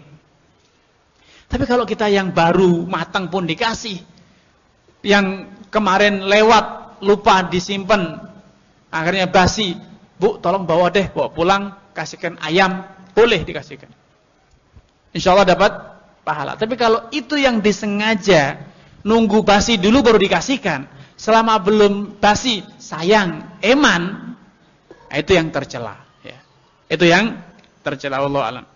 Tapi kalau kita yang baru matang pun dikasih, yang kemarin lewat lupa disimpan, akhirnya basi, bu tolong bawa deh, bawa pulang, kasihkan ayam, boleh dikasihkan. Insya Allah dapat pahala. Tapi kalau itu yang disengaja, nunggu basi dulu baru dikasihkan, selama belum basi, sayang, eman, itu yang tercela. Itu yang tercela, wallahu a'lam.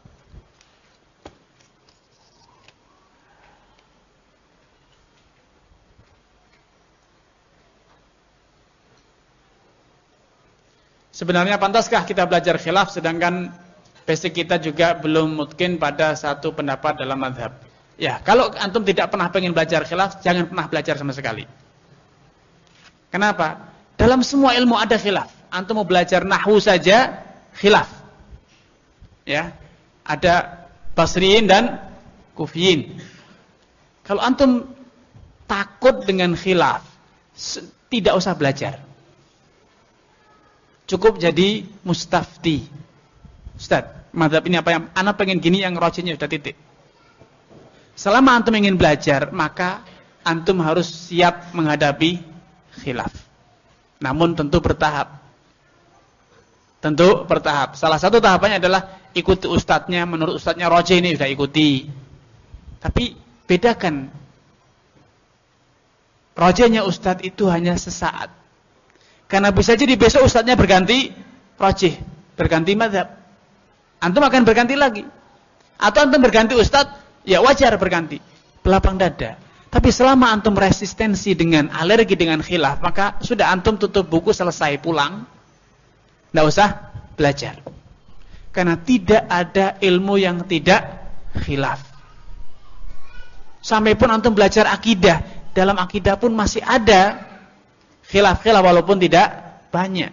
Sebenarnya pantaskah kita belajar khilaf sedangkan basic kita juga belum mungkin pada satu pendapat dalam mazhab? Ya, kalau antum tidak pernah pengen belajar khilaf, jangan pernah belajar sama sekali. Kenapa? Dalam semua ilmu ada khilaf. Antum mau belajar nahwu saja khilaf. Ya, ada Basriyin dan Kufiyin. Kalau antum takut dengan khilaf, tidak usah belajar. Cukup jadi mustafti. Ustaz, mazhab ini apa yang ana pengen gini, yang rojihnya sudah titik. Selama antum ingin belajar, maka antum harus siap menghadapi khilaf. Namun tentu bertahap. Tentu bertahap. Salah satu tahapannya adalah ikuti ustadznya. Menurut ustadznya rojih ini sudah ikuti. Tapi bedakan. Rojihnya ustadz itu hanya sesaat. Karena bisa jadi besok ustadznya berganti rojih, berganti mazhab. Antum akan berganti lagi. Atau antum berganti ustadz, ya wajar berganti. Belapang dada. Tapi selama antum resistensi dengan alergi dengan khilaf, maka sudah antum tutup buku, selesai, pulang. Tidak usah belajar. Karena tidak ada ilmu yang tidak khilaf. Sampai pun antum belajar akidah, dalam akidah pun masih ada khilaf-khilaf walaupun tidak banyak.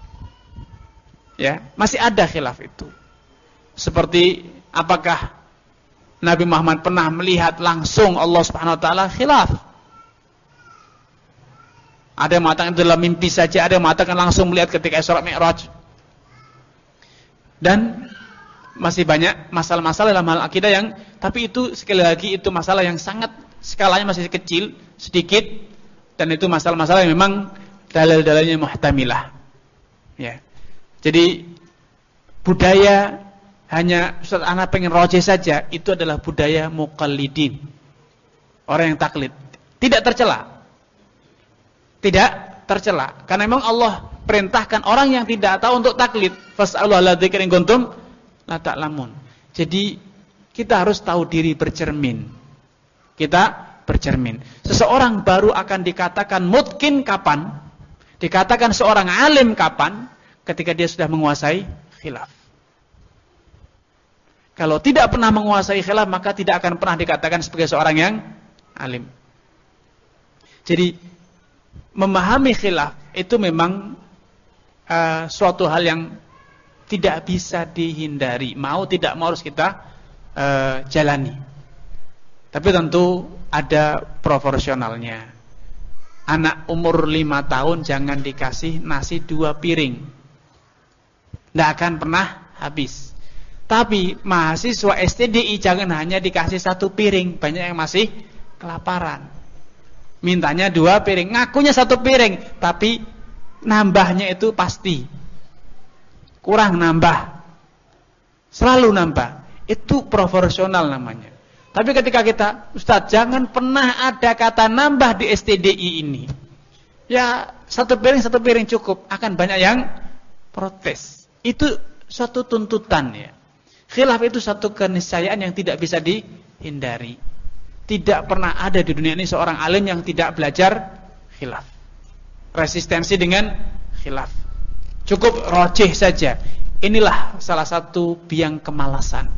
Ya, masih ada khilaf itu. Seperti apakah Nabi Muhammad pernah melihat langsung Allah Subhanahu wa taala? Khilaf. Ada yang mengatakan itu dalam mimpi saja, ada yang mengatakan langsung melihat ketika Isra Mi'raj. Dan masih banyak masalah-masalah dalam hal akidah yang, tapi itu sekali lagi itu masalah yang sangat skalanya masih kecil, sedikit, dan itu masalah-masalah yang memang dalil-dalilnya muhtamilah. Ya. Jadi budaya hanya Ustaz ana pengen rojih saja, itu adalah budaya muqallidin. Orang yang taklid. Tidak tercela. Tidak tercela. Karena memang Allah perintahkan orang yang tidak tahu untuk taklid. Fas'alu ahla dzikri in kuntum la ta'lamun. Jadi kita harus tahu diri, bercermin. Kita bercermin. Seseorang baru akan dikatakan mutqin kapan? Dikatakan seorang alim kapan? Ketika dia sudah menguasai khilaf. Kalau tidak pernah menguasai khilaf, maka tidak akan pernah dikatakan sebagai seorang yang alim. Jadi memahami khilaf itu memang uh, suatu hal yang tidak bisa dihindari. Mau tidak mau harus kita uh, jalani. Tapi tentu ada proporsionalnya. Anak umur lima tahun jangan dikasih nasi dua piring. Tidak akan pernah habis. Tapi mahasiswa S T D I jangan hanya dikasih satu piring. Banyak yang masih kelaparan. Mintanya dua piring. Ngakunya satu piring. Tapi nambahnya itu pasti. Kurang nambah. Selalu nambah. Itu proporsional namanya. Tapi ketika kita, Ustaz, jangan pernah ada kata nambah di S T D I ini. Ya, satu piring, satu piring cukup. Akan banyak yang protes. Itu suatu tuntutan ya. Khilaf itu satu keniscayaan yang tidak bisa dihindari. Tidak pernah ada di dunia ini seorang alim yang tidak belajar khilaf. Resistensi dengan khilaf. Cukup rojih saja. Inilah salah satu biang kemalasan.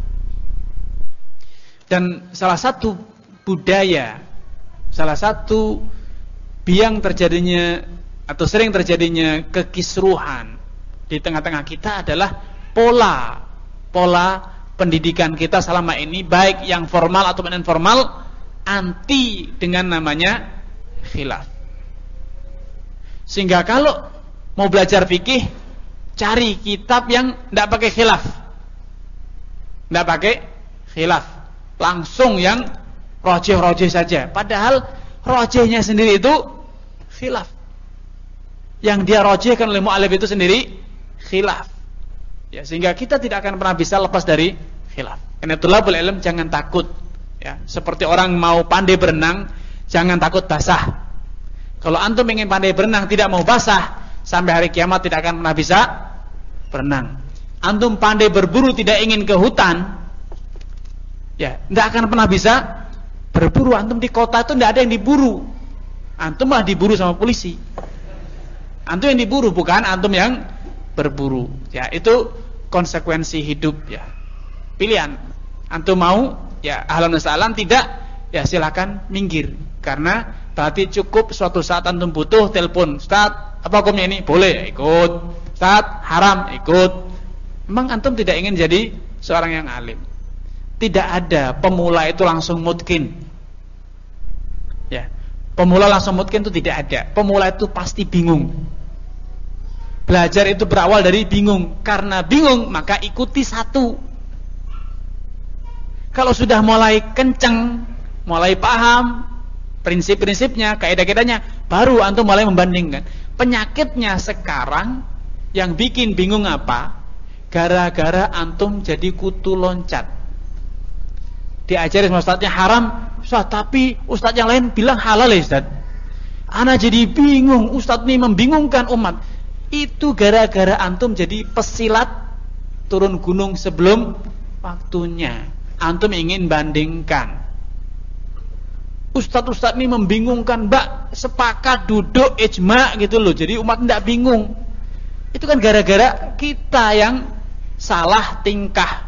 Dan salah satu budaya, salah satu biang terjadinya atau sering terjadinya kekisruhan di tengah-tengah kita adalah pola pola pendidikan kita selama ini, baik yang formal atau informal, anti dengan namanya khilaf. Sehingga kalau mau belajar fikih, cari kitab yang tidak pakai khilaf, tidak pakai khilaf, langsung yang rojih-rojih saja. Padahal rojihnya sendiri itu khilaf. Yang dia rojihkan oleh mu'alif itu sendiri khilaf. Ya, sehingga kita tidak akan pernah bisa lepas dari khilaf. Karena thalabul ilm jangan takut. Ya, seperti orang mau pandai berenang, jangan takut basah. Kalau antum ingin pandai berenang tidak mau basah, sampai hari kiamat tidak akan pernah bisa berenang. Antum pandai berburu tidak ingin ke hutan, ya, tidak akan pernah bisa berburu. Antum di kota itu tidak ada yang diburu. Antum malah diburu sama polisi. Antum yang diburu, bukan antum yang berburu. Ya, itu konsekuensi hidup ya. Pilihan. Antum mau ya ahlan wa sahlan, tidak ya silakan minggir. Karena berarti cukup suatu saat antum butuh telepon, Ustaz, apa hukumnya ini? Boleh, ikut. Ustaz, haram, ikut. Memang antum tidak ingin jadi seorang yang alim. Tidak ada pemula itu langsung mutqin. Ya. Pemula langsung mutqin itu tidak ada. Pemula itu pasti bingung. Belajar itu berawal dari bingung. Karena bingung maka ikuti satu. Kalau sudah mulai kenceng, mulai paham prinsip-prinsipnya, kaidah-kaidahnya, baru antum mulai membandingkan. Penyakitnya sekarang yang bikin bingung apa? Gara-gara antum jadi kutu loncat. Diajari sama ustadznya haram, Ustaz, tapi ustadz yang lain bilang halal ya Ustaz. Ana jadi bingung, ustadz ini membingungkan umat. Itu gara-gara antum jadi pesilat turun gunung sebelum waktunya. Antum ingin bandingkan. Ustadz-ustadz ini membingungkan, Mbak, sepakat duduk ijma gitu loh. Jadi umat tidak bingung. Itu kan gara-gara kita yang salah tingkah.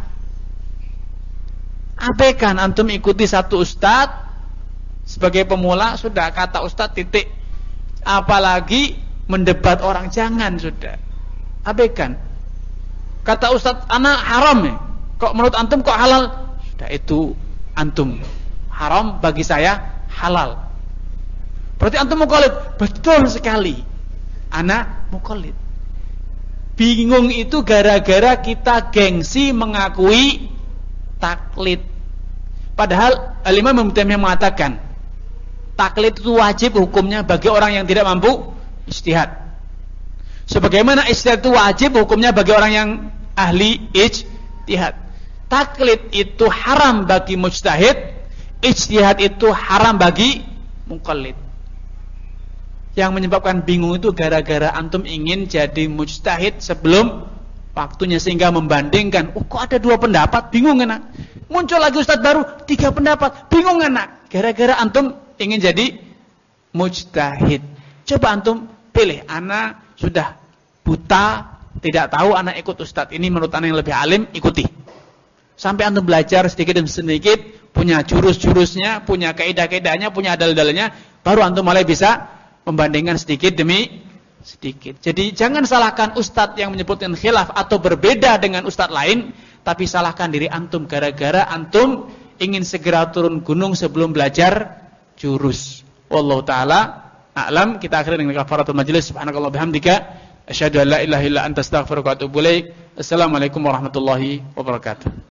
Abaikan antum ikuti satu ustadz sebagai pemula, sudah kata ustadz titik. Apalagi mendebat orang, jangan, sudah. Abaikan. Kata ustadz anak haram ya. Kok menurut antum kok halal? Sudah, itu antum. Haram bagi saya halal. Berarti antum muqallid. Betul sekali. Ana muqallid. Bingung itu gara-gara kita gengsi mengakui taklid. Padahal Al-Imam Ibnu Taimiyah mengatakan taklid itu wajib hukumnya bagi orang yang tidak mampu ijtihad. Sebagaimana ijtihad itu wajib hukumnya bagi orang yang ahli ijtihad. taklid itu haram bagi mujtahid, ijtihad itu haram bagi muqallid. Yang menyebabkan bingung itu gara-gara antum ingin jadi mujtahid sebelum waktunya, sehingga membandingkan, oh kok ada dua pendapat, bingung enak. Muncul lagi ustadz baru, tiga pendapat, bingung enak. Gara-gara antum ingin jadi mujtahid. Coba antum pilih, ana sudah buta, tidak tahu, ana ikut ustadz ini menurut ana yang lebih alim, ikuti. Sampai antum belajar sedikit demi sedikit, punya jurus-jurusnya, punya kaidah-kaidahnya, punya dalil-dalilnya, baru antum mulai bisa membandingkan sedikit demi sedikit. Jadi jangan salahkan ustadz yang menyebutkan khilaf atau berbeda dengan ustadz lain, tapi salahkan diri antum gara-gara antum ingin segera turun gunung sebelum belajar jurus. Wallahu taala a'lam. Kita akhiri dengan kafaratul majelis. Subhanakallah bihamdika asyhadu an la ilaha illa anta astaghfiruka wa atubu ilaik. Assalamualaikum warahmatullahi wabarakatuh.